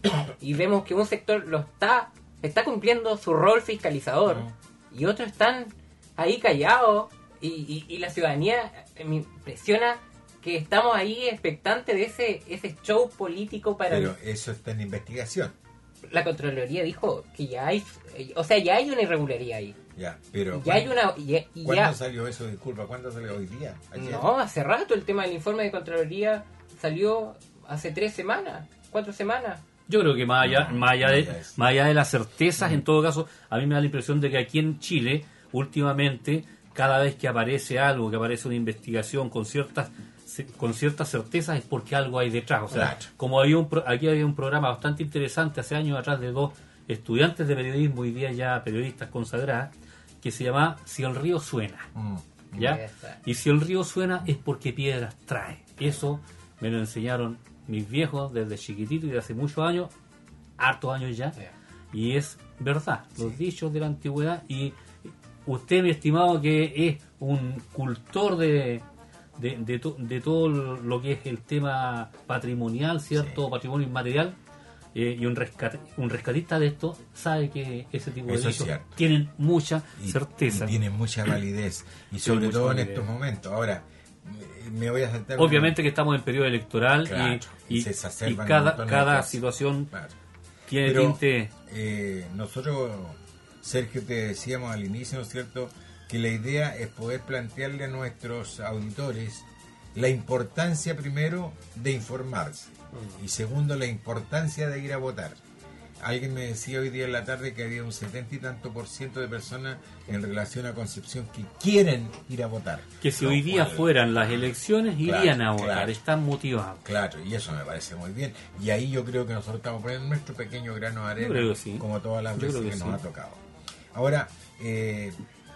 Y vemos que un sector lo está, está cumpliendo su rol fiscalizador. Y otros están ahí callados. Y, y, y la ciudadanía eh, me impresiona que estamos ahí expectantes de ese ese show político para... Pero eso está en investigación. La Contraloría dijo que ya hay, o sea, ya hay una irregularidad ahí. Ya, pero Ya hay ¿cuándo- una... y- y ¿Cuándo ya, salió eso? Disculpa, ¿cuándo salió hoy día? ¿Ayer? no, hace rato el tema del informe de Contraloría salió hace tres semanas, cuatro semanas. Yo creo que más allá, No, más allá, no de, es. más allá de las certezas, en todo caso, a mí me da la impresión de que aquí en Chile, últimamente, cada vez que aparece algo, que aparece una investigación con ciertas con ciertas certezas, es porque algo hay detrás. O sea, Claro. como había un, pro- aquí había un programa bastante interesante hace años atrás de dos estudiantes de periodismo, hoy día ya periodistas consagradas, que se llama Si el río suena. Mm. ¿Ya? Ya está. Y si el río suena es porque piedras trae. Eso me lo enseñaron mis viejos desde chiquitito y de hace muchos años, hartos años ya, Ya. y es verdad, los dichos de la antigüedad. Y usted, mi estimado, que es un cultor de, de, de, to- de todo lo que es el tema patrimonial, ¿cierto? Sí. Patrimonio inmaterial, eh, y un, rescate, un rescatista de esto, sabe que ese tipo de Eso es dichos cierto. tienen mucha Y, certeza. y tiene mucha validez. Y sobre mucha todo en validez. estos momentos. Ahora, me- me voy a saltar. Obviamente que estamos en periodo electoral, Claro, y, y y, se y exacerban un cada, montón de cada cosas. situación Claro. tiene Pero, tinte. eh, nosotros, Sergio, te decíamos al inicio, ¿no es cierto?, que la idea es poder plantearle a nuestros auditores la importancia, primero, de informarse, y segundo, la importancia de ir a votar. Alguien me decía hoy día en la tarde que había un setenta y tanto por ciento de personas en relación a Concepción que quieren ir a votar. Que si Lo hoy día cual- fueran las elecciones, Claro, irían a votar, claro. están motivados. Claro, y eso me parece muy bien. Y ahí yo creo que nosotros estamos poniendo nuestro pequeño grano de arena, Yo creo que sí. como todas las Yo veces creo que, que nos sí. ha tocado. Ahora, eh,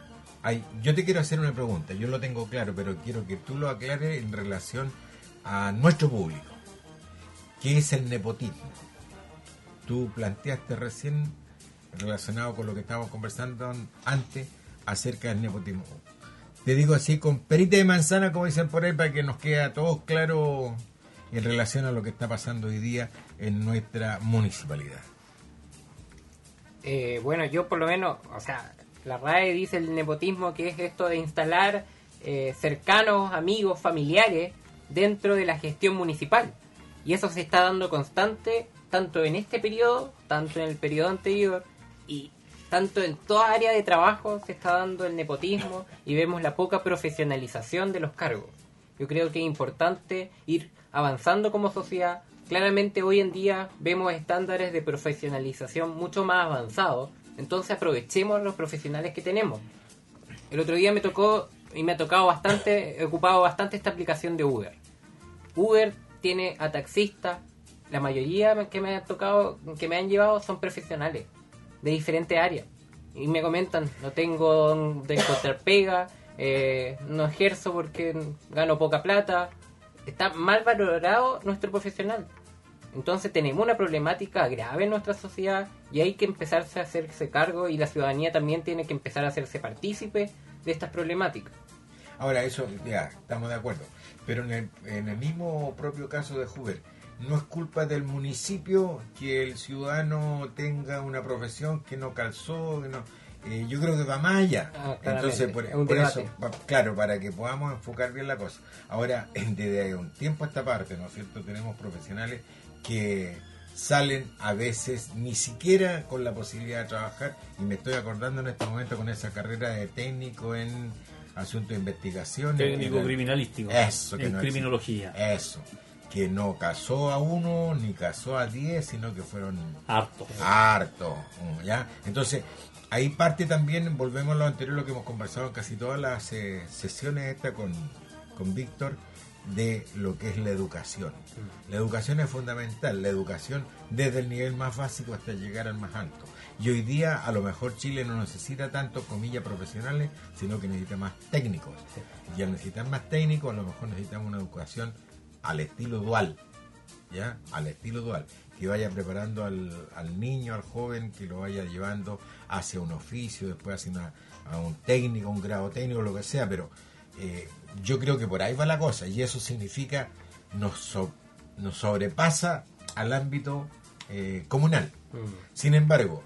Ay, yo te quiero hacer una pregunta, yo lo tengo claro, pero quiero que tú lo aclares en relación a nuestro público. ¿Qué es el nepotismo? Tú planteaste recién, relacionado con lo que estábamos conversando antes, acerca del nepotismo. Te digo así, con perita de manzana, como dicen por ahí, para que nos quede a todos claro en relación a lo que está pasando hoy día en nuestra municipalidad. Eh, bueno, yo por lo menos, o sea, la R A E dice el nepotismo que es esto de instalar eh, cercanos, amigos, familiares dentro de la gestión municipal. Y eso se está dando constante, tanto en este periodo, tanto en el periodo anterior, y tanto en toda área de trabajo se está dando el nepotismo y vemos la poca profesionalización de los cargos. Yo creo que es importante ir avanzando como sociedad. Claramente hoy en día vemos estándares de profesionalización mucho más avanzados, entonces aprovechemos los profesionales que tenemos. El otro día me tocó, y me ha tocado bastante, he ocupado bastante esta aplicación de Uber. Uber tiene a taxistas, la mayoría que me ha tocado, que me han llevado son profesionales de diferentes áreas. Y me comentan, no tengo donde encontrar pega, eh, no ejerzo porque gano poca plata. Está mal valorado nuestro profesional. Entonces tenemos una problemática grave en nuestra sociedad y hay que empezarse a hacerse cargo, y la ciudadanía también tiene que empezar a hacerse partícipe de estas problemáticas. Ahora, eso, ya, estamos de acuerdo. Pero en el, en el mismo propio caso de Uber, no es culpa del municipio que el ciudadano tenga una profesión que no calzó, que no... Eh, yo creo que va más allá. Ah, Entonces, por, por eso, pa, claro, para que podamos enfocar bien la cosa. Ahora, desde un tiempo a esta parte, ¿no es cierto? Tenemos profesionales que salen a veces ni siquiera con la posibilidad de trabajar, y me estoy acordando en este momento con esa carrera de técnico en asuntos de investigación. Técnico en, criminalístico. Eso, que en no criminología. Eso. Que no casó a uno ni casó a diez, sino que fueron hartos. Hartos, ¿ya? Entonces, ahí parte también, volvemos a lo anterior, lo que hemos conversado en casi todas las eh, sesiones esta con, con Víctor, de lo que es la educación. La educación es fundamental, la educación desde el nivel más básico hasta llegar al más alto. Y hoy día, a lo mejor Chile no necesita tanto, comillas, profesionales, sino que necesita más técnicos. Y al necesitar más técnicos, a lo mejor necesitamos una educación al estilo dual, ¿ya? Al estilo dual, que vaya preparando al, al niño, al joven, que lo vaya llevando hacia un oficio, después hacia una, a un técnico, un grado técnico, lo que sea, pero eh, yo creo que por ahí va la cosa, y eso significa, nos, so, nos sobrepasa al ámbito eh, comunal. Mm. Sin embargo,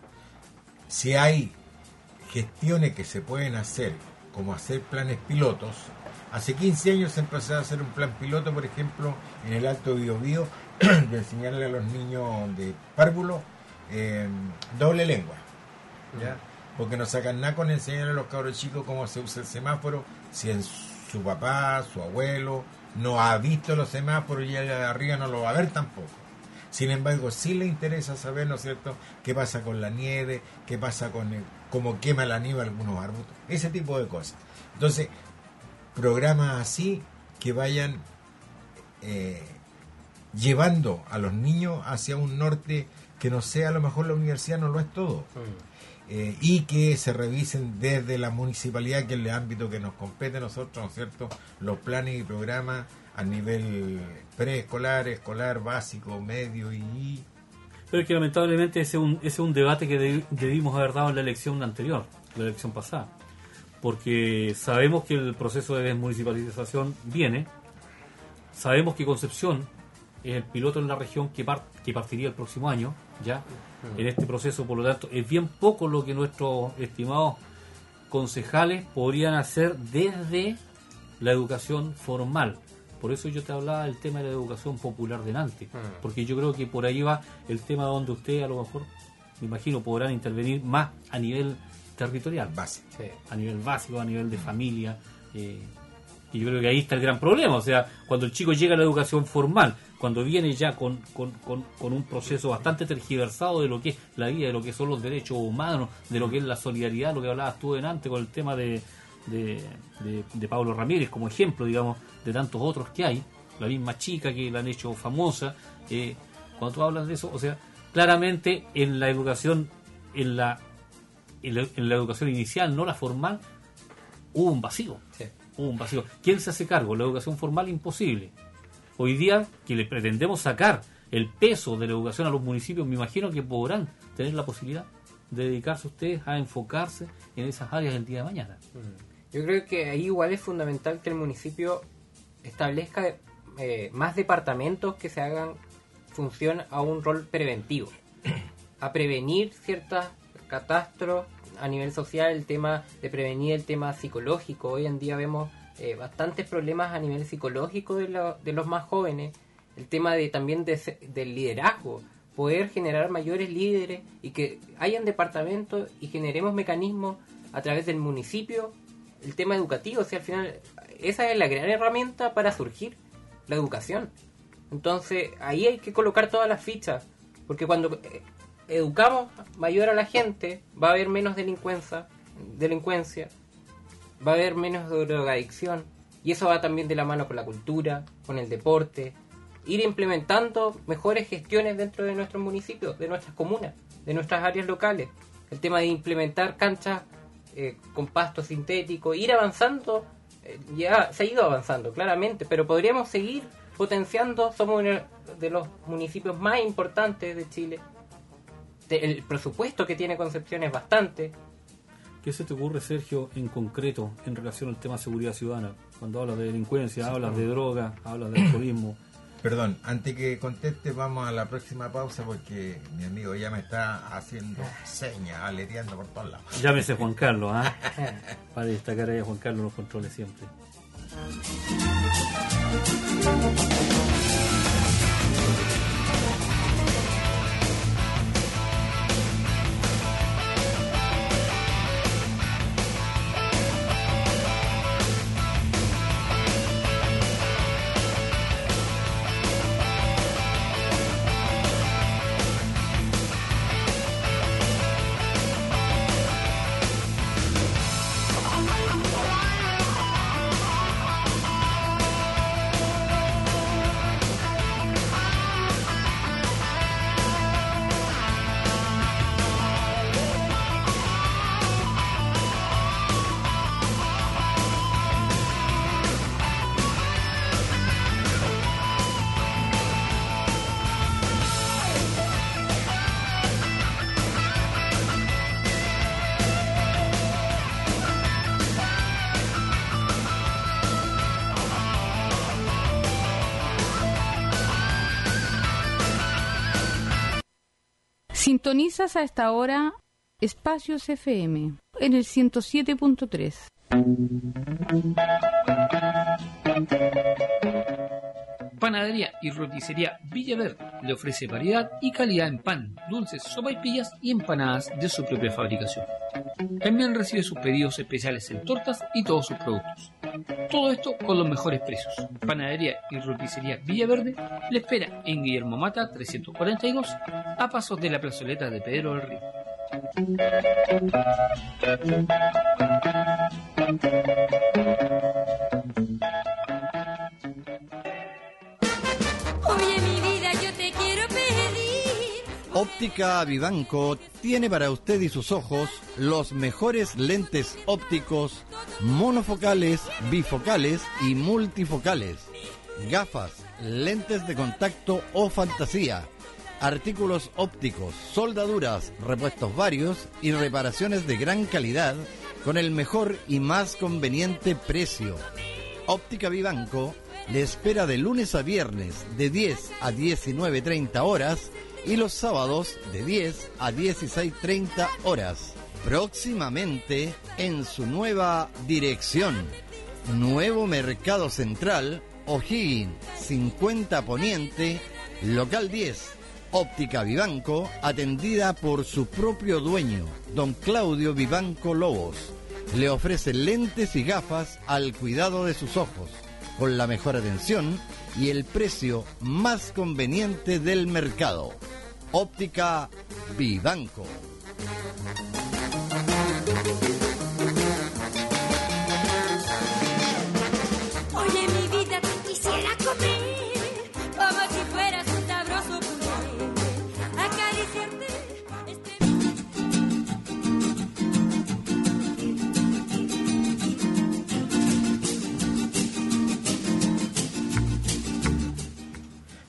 si hay gestiones que se pueden hacer, como hacer planes pilotos. Hace quince años se empezó a hacer un plan piloto, por ejemplo, en el Alto Biobío, de enseñarle a los niños de párvulo eh, doble lengua, ¿ya? Porque no sacan nada con enseñarle a los cabros chicos cómo se usa el semáforo, si en su papá, su abuelo, no ha visto los semáforos y allá de arriba no lo va a ver tampoco. Sin embargo, sí le interesa saber, ¿no es cierto?, qué pasa con la nieve, qué pasa con el, cómo quema la nieve algunos arbustos, ese tipo de cosas. Entonces, programas así que vayan eh, llevando a los niños hacia un norte que no sea, a lo mejor la universidad no lo es todo, mm. eh, y que se revisen desde la municipalidad, que es el ámbito que nos compete a nosotros, ¿no es cierto?, los planes y programas a nivel preescolar, escolar, básico, medio y... Pero es que lamentablemente ese es un, ese es un debate que deb, debimos haber dado en la elección anterior, la elección pasada. Porque sabemos que el proceso de desmunicipalización viene, sabemos que Concepción es el piloto en la región que, part, que partiría el próximo año, ya en este proceso, por lo tanto es bien poco lo que nuestros estimados concejales podrían hacer desde la educación formal. Por eso yo te hablaba del tema de la educación popular delante, porque yo creo que por ahí va el tema donde ustedes a lo mejor, me imagino, podrán intervenir más a nivel territorial, básico, sí. a nivel básico, a nivel de familia, eh, y yo creo que ahí está el gran problema. O sea, cuando el chico llega a la educación formal, cuando viene ya con, con, con, con un proceso bastante tergiversado de lo que es la vida, de lo que son los derechos humanos, de lo que es la solidaridad, lo que hablabas tú delante con el tema de, de, de, de Pablo Ramírez como ejemplo, digamos, de tantos otros que hay, la misma chica que la han hecho famosa, eh, cuando tú hablas de eso, o sea, claramente en la educación, en la En la, en la educación inicial, no la formal, hubo un vacío. Sí. Hubo un vacío. ¿Quién se hace cargo? La educación formal, imposible. Hoy día, que le pretendemos sacar el peso de la educación a los municipios, me imagino que podrán tener la posibilidad de dedicarse ustedes a enfocarse en esas áreas el día de mañana. Yo creo que ahí igual es fundamental que el municipio establezca eh, más departamentos que se hagan función a un rol preventivo, a prevenir ciertas catástrofes a nivel social, el tema de prevenir el tema psicológico. Hoy en día vemos eh, bastantes problemas a nivel psicológico de, lo, de los más jóvenes, el tema de también de, del liderazgo, poder generar mayores líderes y que hayan departamentos y generemos mecanismos a través del municipio, el tema educativo. O sea, al final esa es la gran herramienta para surgir, la educación. Entonces ahí hay que colocar todas las fichas, porque cuando eh, educamos mayor a la gente va a haber menos delincuencia, delincuencia, va a haber menos drogadicción, y eso va también de la mano con la cultura, con el deporte, ir implementando mejores gestiones dentro de nuestros municipios, de nuestras comunas, de nuestras áreas locales. El tema de implementar canchas eh, con pasto sintético, ir avanzando, eh, ya se ha ido avanzando claramente, pero podríamos seguir potenciando. Somos uno de los municipios más importantes de Chile. El presupuesto que tiene Concepción es bastante. ¿Qué se te ocurre, Sergio, en concreto en relación al tema de seguridad ciudadana? Cuando hablas de delincuencia, sí, hablas de droga, hablas de alcoholismo. Perdón, antes que conteste, vamos a la próxima pausa porque mi amigo ya me está haciendo señas, aleteando por todos lados. Llámese Juan Carlos, ¿ah? ¿eh? Para destacar ahí a Juan Carlos los controles siempre. Sintonizas a esta hora Espacios F M en el ciento siete punto tres. Panadería y roticería Villaverde le ofrece variedad y calidad en pan, dulces, sopaipillas y empanadas de su propia fabricación. También recibe sus pedidos especiales en tortas y todos sus productos. Todo esto con los mejores precios. Panadería y roticería Villaverde le espera en Guillermo Mata trescientos cuarenta y dos, a pasos de la plazoleta de Pedro del Río. Oye, mi vida, yo te quiero pedir. Óptica Vivanco tiene para usted y sus ojos los mejores lentes ópticos monofocales, bifocales y multifocales. Gafas, lentes de contacto o fantasía, artículos ópticos, soldaduras, repuestos varios y reparaciones de gran calidad con el mejor y más conveniente precio. Óptica Vivanco le espera de lunes a viernes de diez a diecinueve treinta horas y los sábados de diez a dieciséis treinta horas. Próximamente en su nueva dirección. Nuevo Mercado Central, O'Higgins cincuenta Poniente, local diez. Óptica Vivanco, atendida por su propio dueño, don Claudio Vivanco Lobos. Le ofrece lentes y gafas al cuidado de sus ojos, con la mejor atención y el precio más conveniente del mercado. Óptica Vivanco. Oye, mi vida, te quisiera comer como si fueras un sabroso puré. Acariciarte este...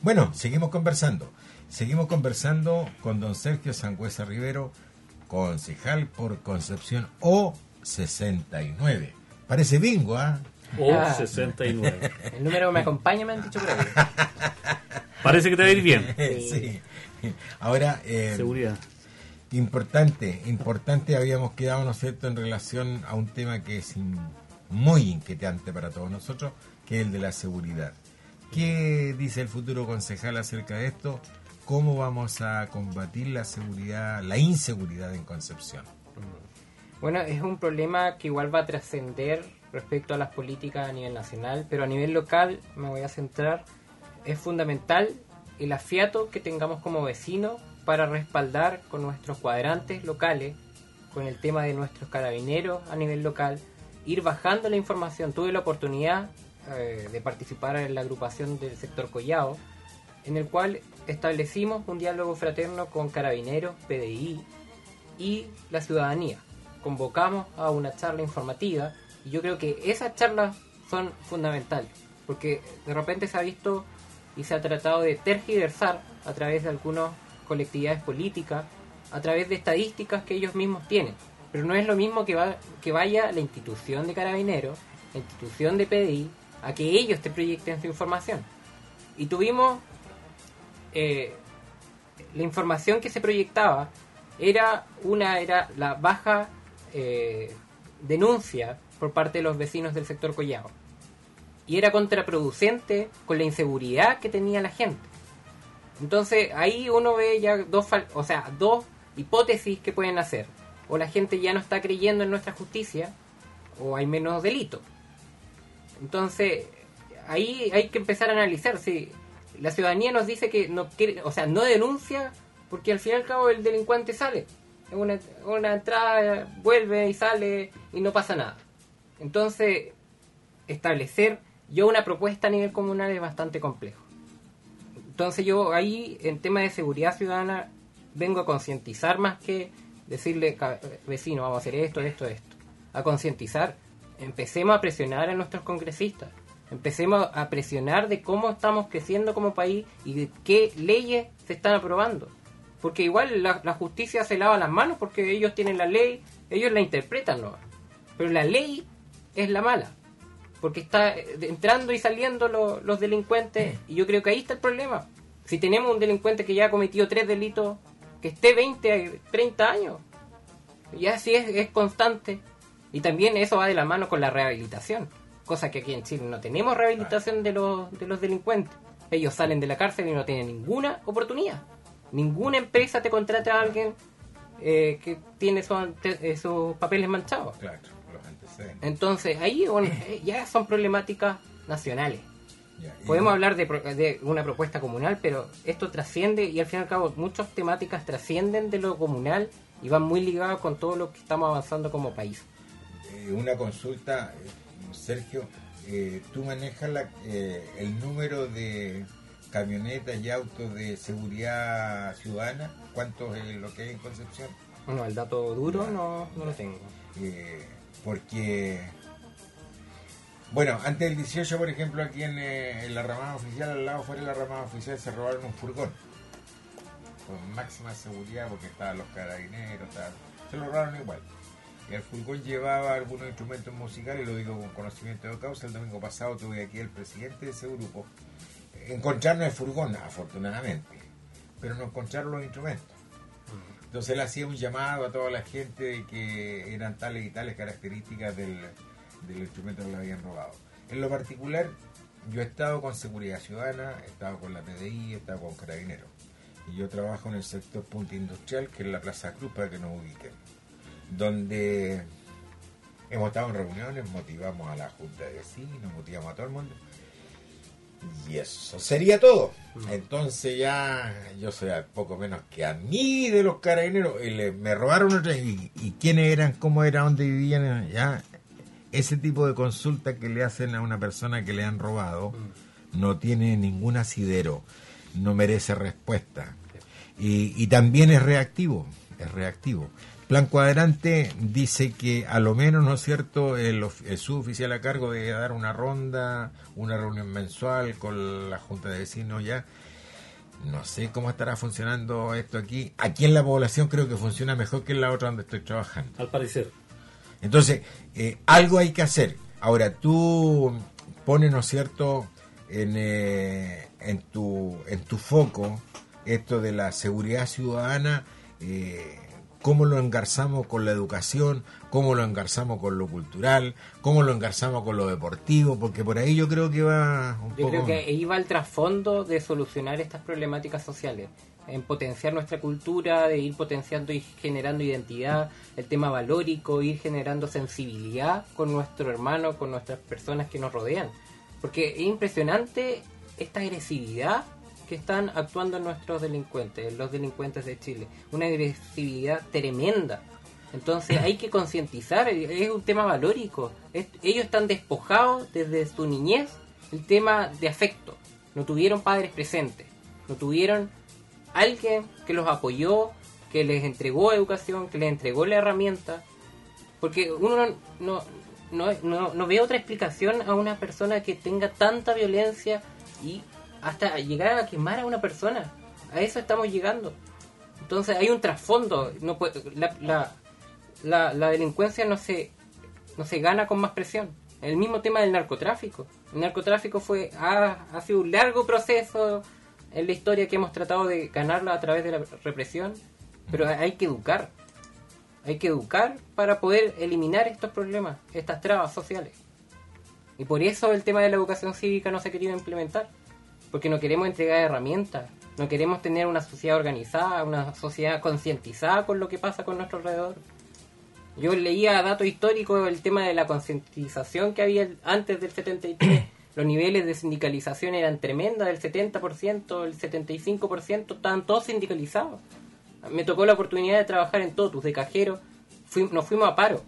Bueno, seguimos conversando. Seguimos conversando con don Sergio Sangüesa Rivero, concejal por Concepción O sesenta y nueve. Parece bingo, ¿ah? O Ah. sesenta y nueve. El número me acompaña, me han dicho por ahí. Parece que te va a ir bien. Sí. Ahora, eh, Seguridad. importante, importante, habíamos quedado, ¿no es cierto?, en relación a un tema que es in- muy inquietante para todos nosotros, que es el de la seguridad. ¿Qué dice el futuro concejal acerca de esto? ¿Cómo vamos a combatir la seguridad, la inseguridad en Concepción? Bueno, es un problema que igual va a trascender respecto a las políticas a nivel nacional, pero a nivel local me voy a centrar. Es fundamental el afiato que tengamos como vecinos para respaldar con nuestros cuadrantes locales, con el tema de nuestros carabineros a nivel local, ir bajando la información. Tuve la oportunidad eh, de participar en la agrupación del sector Collao, en el cual establecimos un diálogo fraterno con carabineros, P D I y la ciudadanía. Convocamos a una charla informativa y yo creo que esas charlas son fundamentales, porque de repente se ha visto y se ha tratado de tergiversar a través de algunas colectividades políticas, a través de estadísticas que ellos mismos tienen. Pero no es lo mismo que, va, que vaya la institución de carabineros, la institución de P D I, a que ellos te proyecten su información. Y tuvimos eh, la información que se proyectaba era una era la baja eh, denuncia por parte de los vecinos del sector Collao, y era contraproducente con la inseguridad que tenía la gente. Entonces ahí uno ve ya dos fal- o sea dos hipótesis que pueden hacer: o la gente ya no está creyendo en nuestra justicia, o hay menos delito. Entonces ahí hay que empezar a analizar si la ciudadanía nos dice que no quiere, o sea, no denuncia porque al fin y al cabo el delincuente sale. Es una, una entrada, vuelve y sale y no pasa nada. Entonces, establecer yo una propuesta a nivel comunal es bastante complejo. Entonces yo ahí, en tema de seguridad ciudadana, vengo a concientizar más que decirle, vecino, vamos a hacer esto, esto, esto. A concientizar, empecemos a presionar a nuestros congresistas. Empecemos a presionar de cómo estamos creciendo como país y de qué leyes se están aprobando. Porque igual la, la justicia se lava las manos porque ellos tienen la ley, ellos la interpretan, ¿no? Pero la ley es la mala, porque está entrando y saliendo lo, los delincuentes, y yo creo que ahí está el problema. Si tenemos un delincuente que ya ha cometido tres delitos, que esté veinte, treinta años, ya si es, es constante, y también eso va de la mano con la rehabilitación, cosa que aquí en Chile no tenemos rehabilitación de los, de los delincuentes. Ellos salen de la cárcel y no tienen ninguna oportunidad. Ninguna empresa te contrata a alguien eh, que tiene sus, ante- sus papeles manchados. Claro, los antecedentes. Entonces, ahí bueno, eh, ya son problemáticas nacionales. Ya, y- Podemos hablar de, pro- de una propuesta comunal, pero esto trasciende, y al fin y al cabo muchas temáticas trascienden de lo comunal y van muy ligadas con todo lo que estamos avanzando como país. Eh, una consulta, eh, Sergio, eh, ¿tú manejas la, eh, el número de camionetas y autos de seguridad ciudadana? ¿Cuántos es lo que hay en Concepción? Bueno, el dato duro Ya. no, no lo tengo. Eh, porque, bueno, antes del dieciocho, por ejemplo, aquí en, eh, en la ramada oficial, al lado fuera de la ramada oficial, se robaron un furgón con máxima seguridad porque estaban los carabineros, estaban- se lo robaron igual. Y el furgón llevaba algunos instrumentos musicales, y lo digo con conocimiento de causa. El domingo pasado tuve aquí el presidente de ese grupo. Encontraron el furgón, afortunadamente, pero no encontraron los instrumentos. Entonces él hacía un llamado a toda la gente de que eran tales y tales características del, del instrumento que le habían robado. En lo particular, yo he estado con Seguridad Ciudadana, he estado con la P D I, he estado con Carabineros. Y yo trabajo en el sector Punta Industrial, que es la Plaza Cruz, para que nos ubiquen, donde hemos estado en reuniones, motivamos a la Junta de Vecinos, motivamos a todo el mundo. Y eso sería todo. Entonces ya yo soy a poco menos que a mí de los carabineros, y le- me robaron otra, y, y quiénes eran, cómo era, dónde vivían, ya ese tipo de consulta que le hacen a una persona que le han robado no tiene ningún asidero, no merece respuesta, y, y también es reactivo, es reactivo. Plan Cuadrante dice que a lo menos, ¿no es cierto?, el, of- el suboficial a cargo de dar una ronda, una reunión mensual con la Junta de Vecinos ya, No sé cómo estará funcionando esto aquí. Aquí en la población creo que funciona mejor que en la otra donde estoy trabajando. Al parecer. Entonces, eh, algo hay que hacer. Ahora, tú pones, ¿no es cierto?, en, eh, en, tu, en tu foco esto de la seguridad ciudadana, eh, cómo lo engarzamos con la educación, cómo lo engarzamos con lo cultural, cómo lo engarzamos con lo deportivo, porque por ahí yo creo que va un Yo poco... creo que ahí va el trasfondo de solucionar estas problemáticas sociales, en potenciar nuestra cultura, de ir potenciando y generando identidad, el tema valórico, ir generando sensibilidad con nuestro hermano, con nuestras personas que nos rodean. Porque es impresionante esta agresividad que están actuando nuestros delincuentes, los delincuentes de Chile. Una agresividad tremenda. Entonces hay que concientizar, es un tema valórico. Es, ellos están despojados desde su niñez el tema de afecto. No tuvieron padres presentes, no tuvieron alguien que los apoyó, que les entregó educación, que les entregó la herramienta. Porque uno no, no, no, no, no ve otra explicación a una persona que tenga tanta violencia y hasta llegar a quemar a una persona. A eso estamos llegando. Entonces hay un trasfondo. No puede, la, la, la, la delincuencia no se, no se gana con más presión. El mismo tema del narcotráfico. El narcotráfico fue ha, ha sido un largo proceso en la historia que hemos tratado de ganarla a través de la represión. Pero hay que educar. Hay que educar para poder eliminar estos problemas, estas trabas sociales. Y por eso el tema de la educación cívica no se ha querido implementar. Porque no queremos entregar herramientas, no queremos tener una sociedad organizada, una sociedad concientizada con lo que pasa con nuestro alrededor. Yo leía datos históricos el tema de la concientización que había antes del setenta y tres. Los niveles de sindicalización eran tremendas, del setenta por ciento, el setenta y cinco por ciento, estaban todos sindicalizados. Me tocó la oportunidad de trabajar en Totus, de cajero, Fui, nos fuimos a paro.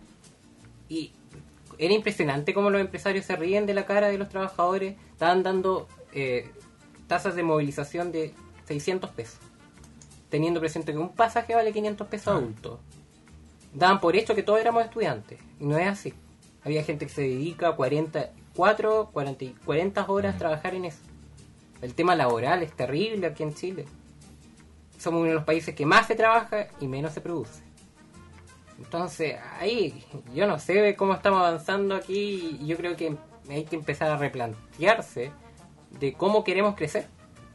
Y era impresionante cómo los empresarios se ríen de la cara de los trabajadores, estaban dando... Eh, tasas de movilización de seiscientos pesos, teniendo presente que un pasaje vale quinientos pesos adultos. Daban por hecho que todos éramos estudiantes, y no es así. Había gente que se dedica cuarenta, cuatro, cuarenta, cuarenta horas a trabajar en eso. El tema laboral es terrible aquí en Chile. Somos uno de los países que más se trabaja y menos se produce. Entonces, ahí, yo no sé cómo estamos avanzando aquí, y yo creo que hay que empezar a replantearse de cómo queremos crecer.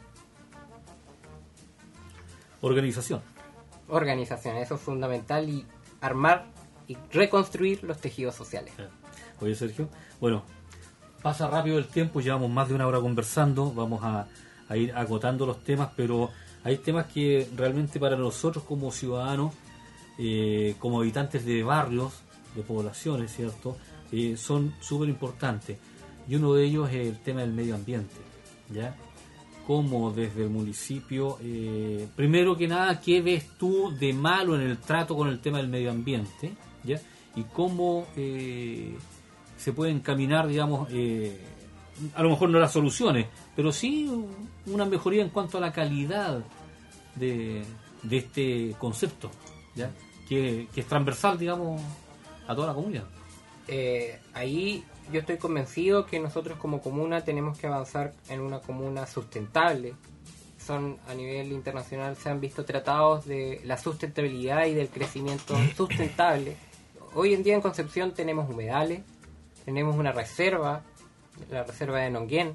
Organización. Organización, eso es fundamental, y armar y reconstruir los tejidos sociales. Oye, Sergio, bueno, pasa rápido el tiempo, llevamos más de una hora conversando, vamos a, a ir agotando los temas, pero hay temas que realmente para nosotros como ciudadanos, eh, como habitantes de barrios, de poblaciones, ¿cierto?, eh, son súper importantes. Y uno de ellos es el tema del medio ambiente, ¿ya? Cómo desde el municipio, eh, primero que nada, ¿qué ves tú de malo en el trato con el tema del medio ambiente? ¿Ya? Y cómo eh, se puede encaminar, digamos, eh, a lo mejor no las soluciones, pero sí una mejoría en cuanto a la calidad de, de este concepto, ¿ya? Que, que es transversal, digamos, a toda la comunidad. Eh, ahí yo estoy convencido que nosotros como comuna tenemos que avanzar en una comuna sustentable. Son a nivel internacional, se han visto tratados de la sustentabilidad y del crecimiento sustentable. Hoy en día en Concepción tenemos humedales, tenemos una reserva, la reserva de Nonguén,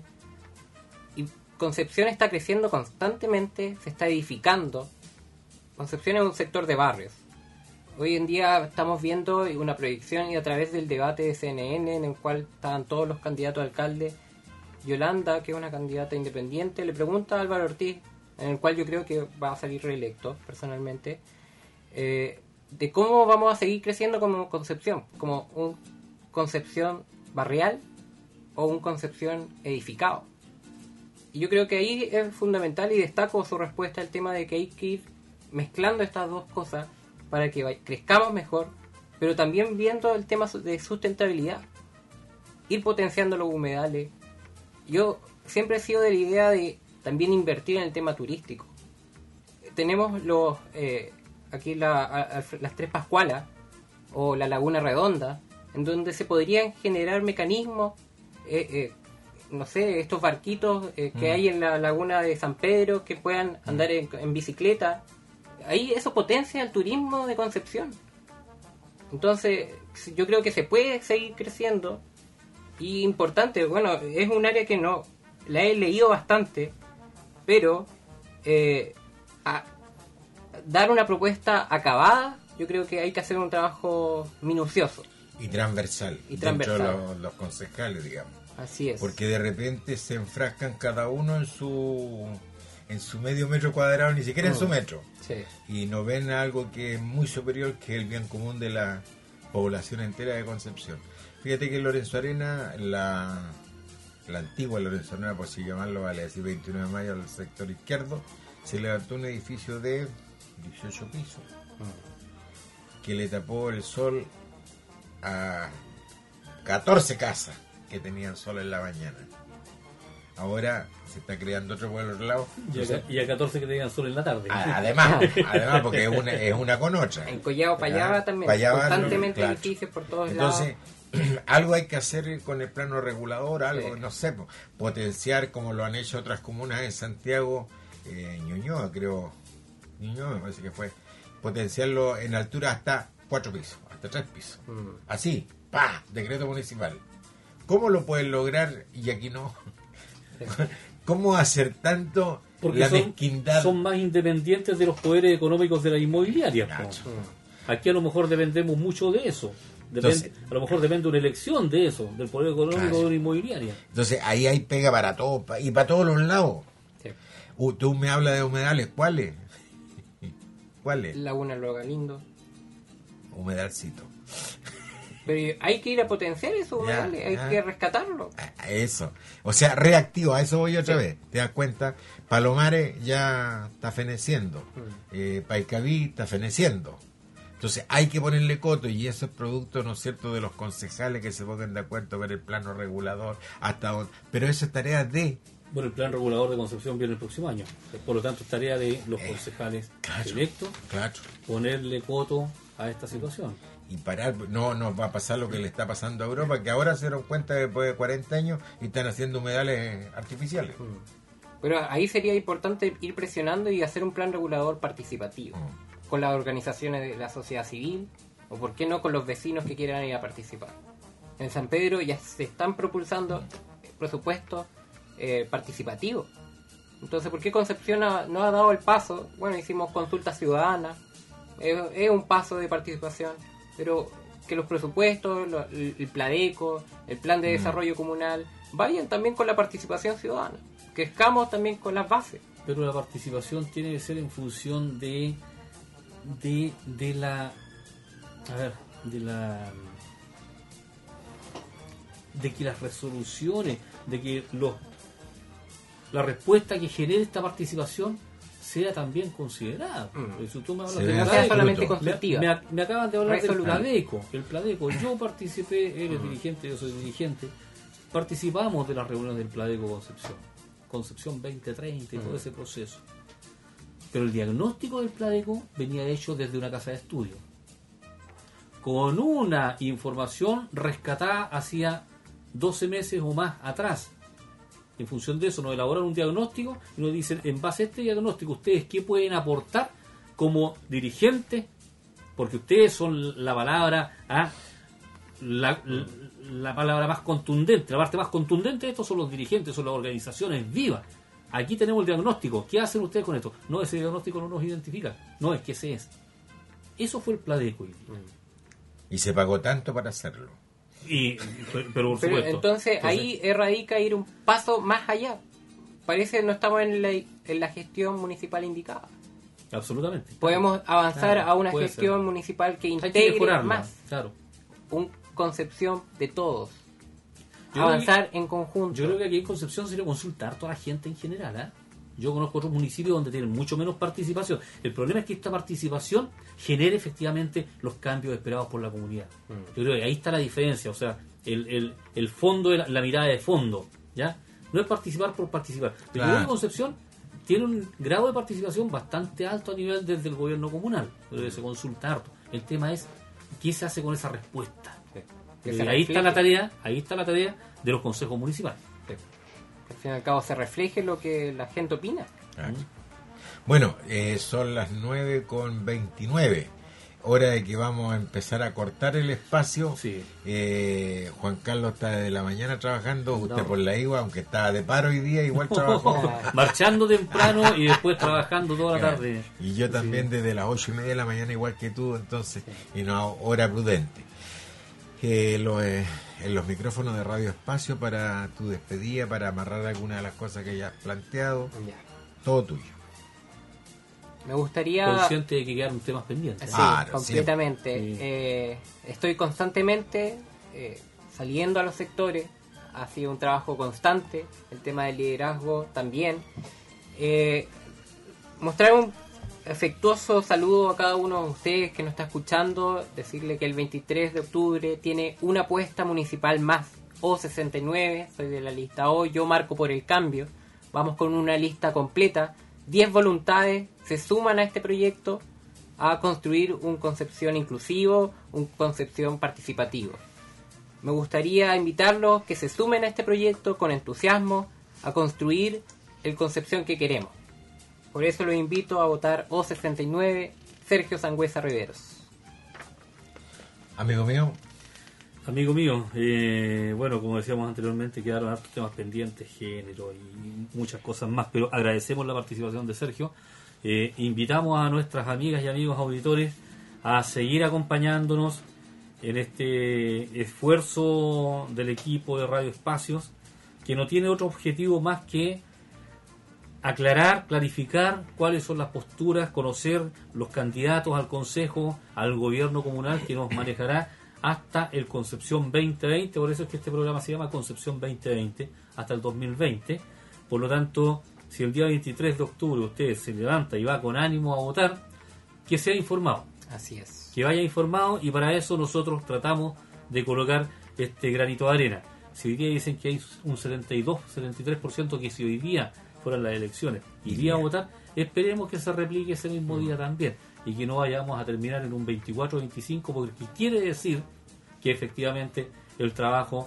y Concepción está creciendo constantemente, se está edificando. Concepción es un sector de barrios. Hoy en día estamos viendo una proyección, y a través del debate de C N N en el cual estaban todos los candidatos a alcalde, Yolanda, que es una candidata independiente, le pregunta a Álvaro Ortiz, en el cual yo creo que va a salir reelecto personalmente, eh, de cómo vamos a seguir creciendo como Concepción, como un Concepción barrial o un Concepción edificado. Y yo creo que ahí es fundamental, y destaco su respuesta al tema de que hay que ir mezclando estas dos cosas para que crezcamos mejor, pero también viendo el tema de sustentabilidad, ir potenciando los humedales. Yo siempre he sido de la idea de también invertir en el tema turístico. Tenemos los eh, aquí la, a, a, las Tres Pascualas o la Laguna Redonda, en donde se podrían generar mecanismos, eh, eh, no sé, estos barquitos eh, que Mm. hay en la laguna de San Pedro, que puedan andar en, en bicicleta. Ahí eso potencia el turismo de Concepción. Entonces, yo creo que se puede seguir creciendo. Y importante, bueno, es un área que no la he leído bastante, pero eh, a- dar una propuesta acabada, yo creo que hay que hacer un trabajo minucioso. Y transversal. Y Dentro transversal. de los, los concejales, digamos. Así es. Porque de repente se enfrascan cada uno en su en su medio metro cuadrado, ni siquiera en su Mm. metro. Sí. Y no ven algo que es muy superior, que es el bien común de la población entera de Concepción. Fíjate que en Lorenzo Arena, la, la antigua Lorenzo Arena, por si llamarlo, vale decir veintinueve de mayo, al sector izquierdo, se levantó un edificio de dieciocho pisos que le tapó el sol a catorce casas que tenían sol en la mañana. Ahora se está creando otro pueblo al lado. Y a, y a catorce que tenían sol en la tarde. A- Además, además porque es una, es una con otra. En Collado Payaba Ah, también, Payaba, constantemente claro. edificios por todos Entonces, lados. algo hay que hacer con el plano regulador, algo, Sí. no sé, po, potenciar como lo han hecho otras comunas en Santiago, eh, Ñuñoa creo, Ñuñoa me parece que fue, potenciarlo en altura hasta cuatro pisos, hasta tres pisos. Mm. Así, pa, decreto municipal. ¿Cómo lo pueden lograr y aquí no? ¿Cómo hacer tanto Porque la son, mezquindad? son más independientes de los poderes económicos de la inmobiliaria. po. Nacho. Aquí a lo mejor dependemos mucho de eso. Depende, Entonces- a lo mejor depende una elección de eso, del poder económico Claro. de una inmobiliaria. Entonces ahí hay pega para todo pa- y para todos los lados. Sí. Uh, tú me hablas de humedales, ¿cuáles? ¿Cuáles? Laguna Lo Galindo. Humedalcito. Pero hay que ir a potenciar esos Ya, humedales, hay ya. que rescatarlo. A- a Eso. O sea, reactivo, a eso voy otra vez. ¿Te das cuenta? Palomares ya está feneciendo. Eh, Paicaví está feneciendo. Entonces hay que ponerle coto y eso es producto, ¿no es cierto?, de los concejales que se pongan de acuerdo con el plano regulador. hasta donde- Pero eso es tarea de... Bueno, el plan regulador de Concepción viene el próximo año. Por lo tanto, es tarea de los Eh, concejales claro. electos Claro. ponerle coto a esta situación. Y parar, no nos va a pasar lo que le está pasando a Europa, que ahora se dieron cuenta después de cuarenta años y están haciendo humedales artificiales. Pero ahí sería importante ir presionando y hacer un plan regulador participativo. Mm. Con las organizaciones de la sociedad civil, o por qué no con los vecinos que quieran ir a participar. En San Pedro ya se están propulsando presupuestos eh, participativos. Entonces, ¿por qué Concepción ha- no ha dado el paso? Bueno, hicimos consultas ciudadanas, es, es un paso de participación, pero que los presupuestos, lo- el, el Pladeco, el plan de desarrollo comunal, vayan también con la participación ciudadana, que escamos también con las bases. Pero la participación tiene que ser en función de de, de la a ver, de la de que las resoluciones, de que los la respuesta que genere esta participación sea también considerada. Mm. Porque si tú me hablas Se del vea No sea Pladeco, solamente fruto. constructiva. me, me acabas de hablar del Resolutiva. Pladeco, el Pladeco. Yo participé, eres dirigente, yo soy dirigente. Participamos de las reuniones del Pladeco Concepción. Concepción veinte treinta y todo ese proceso. Pero el diagnóstico del Pladeco venía hecho desde una casa de estudio. Con una información rescatada hacia doce meses o más atrás. En función de eso nos elaboran un diagnóstico y nos dicen, en base a este diagnóstico, ustedes qué pueden aportar como dirigentes, porque ustedes son la palabra, ¿ah? la, la, la palabra más contundente, la parte más contundente de esto son los dirigentes, son las organizaciones vivas. Aquí tenemos el diagnóstico. ¿Qué hacen ustedes con esto? No, ese diagnóstico no nos identifica. No, es que ese es. Eso fue el Pladeco. Y se pagó tanto para hacerlo. Y, pero por Pero supuesto. entonces ahí radica ir un paso más allá. Parece que no estamos en la, en la gestión municipal indicada. Absolutamente. Podemos avanzar Claro, a una puede gestión ser. municipal que Hay que integre mejorarla, más, claro. una concepción de todos. Yo creo Avanzar en conjunto. Yo creo que aquí en Concepción sería consultar a toda la gente en general. ¿eh? Yo conozco otros municipios donde tienen mucho menos participación. El problema es que esta participación genere efectivamente los cambios esperados por la comunidad. Yo creo que ahí está la diferencia. O sea, el, el, el fondo, de la, la mirada de fondo. ¿Ya? No es participar por participar. Pero Claro. yo creo que Concepción tiene un grado de participación bastante alto a nivel desde el gobierno comunal. Pero se consulta harto. El tema es qué se hace con esa respuesta. Que Y se ahí está refleje. la tarea, ahí está la tarea de los consejos municipales. Sí. fin y al cabo se refleje lo que la gente opina. Claro. Bueno, eh, son las nueve con veintinueve, hora de que vamos a empezar a cortar el espacio. Sí. eh, Juan Carlos está desde la mañana trabajando, usted No. por la I V A, aunque estaba de paro hoy día, igual trabajó. Marchando temprano y después trabajando toda la Claro. tarde. Y yo también desde las ocho y media de la mañana, igual que tú, entonces, y no hora prudente. Que lo, eh, en los micrófonos de Radio Espacio para tu despedida, para amarrar alguna de las cosas que hayas planteado, Ya. todo tuyo. Me gustaría... Consciente de que quedaron temas pendientes. Sí, Claro, completamente. siempre. Sí. Eh, estoy constantemente eh, saliendo a los sectores. Ha sido un trabajo constante. El tema del liderazgo también. Eh, mostrar un afectuoso saludo a cada uno de ustedes que nos está escuchando. Decirle que el veintitrés de octubre tiene una apuesta municipal más. O sesenta y nueve, soy de la lista O. Yo marco por el cambio. Vamos con una lista completa. diez voluntades se suman a este proyecto a construir un Concepción inclusivo, un Concepción participativo. Me gustaría invitarlos que se sumen a este proyecto con entusiasmo a construir el Concepción que queremos. Por eso los invito a votar O sesenta y nueve, Sergio Sangüesa Riveros. Amigo mío, Amigo mío, eh, bueno, como decíamos anteriormente, quedaron hartos temas pendientes, género y muchas cosas más, pero agradecemos la participación de Sergio. Eh, invitamos a nuestras amigas y amigos auditores a seguir acompañándonos en este esfuerzo del equipo de Radio Espacios, que no tiene otro objetivo más que aclarar, clarificar cuáles son las posturas, conocer los candidatos al Consejo, al gobierno comunal que nos manejará hasta el Concepción veinte veinte, por eso es que este programa se llama Concepción veinte veinte, hasta el dos mil veinte. Por lo tanto, si el día veintitrés de octubre usted se levanta y va con ánimo a votar, que sea informado, Así es. que vaya informado, y para eso nosotros tratamos de colocar este granito de arena. Si hoy día dicen que hay un setenta y dos, setenta y tres por ciento que si hoy día fueran las elecciones iría a votar, esperemos que se replique ese mismo día también, y que no vayamos a terminar en un veinticuatro veinticinco, porque quiere decir que efectivamente el trabajo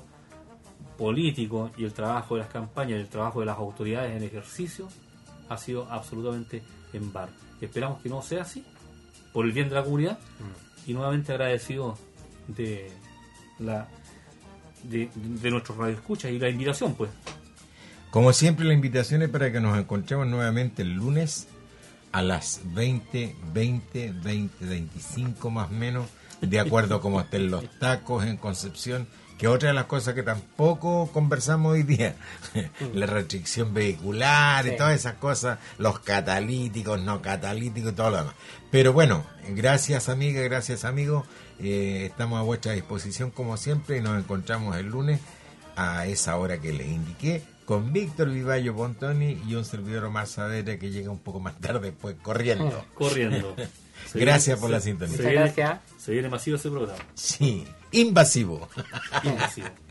político y el trabajo de las campañas y el trabajo de las autoridades en ejercicio ha sido absolutamente en vano. Esperamos que no sea así, por el bien de la comunidad, y nuevamente agradecido de la de, de nuestros radioescuchas y la invitación, pues. como siempre, la invitación es para que nos encontremos nuevamente el lunes a las veinte, veinte, veinte, veinticinco más o menos, de acuerdo a cómo estén los tacos en Concepción, que otra de las cosas que tampoco conversamos hoy día, la restricción vehicular Sí. y todas esas cosas, los catalíticos, no catalíticos y todo lo demás. Pero bueno, gracias amiga, gracias amigos, eh, estamos a vuestra disposición como siempre y nos encontramos el lunes a esa hora que les indiqué, con Víctor Vivallo Pontoni y un servidor Omar Saavedra, que llega un poco más tarde, pues corriendo. Corriendo. Se Gracias viene- por la se- sintonía. Se Muchas viene, gracias. se viene masivo ese programa. Sí, invasivo. Invasivo.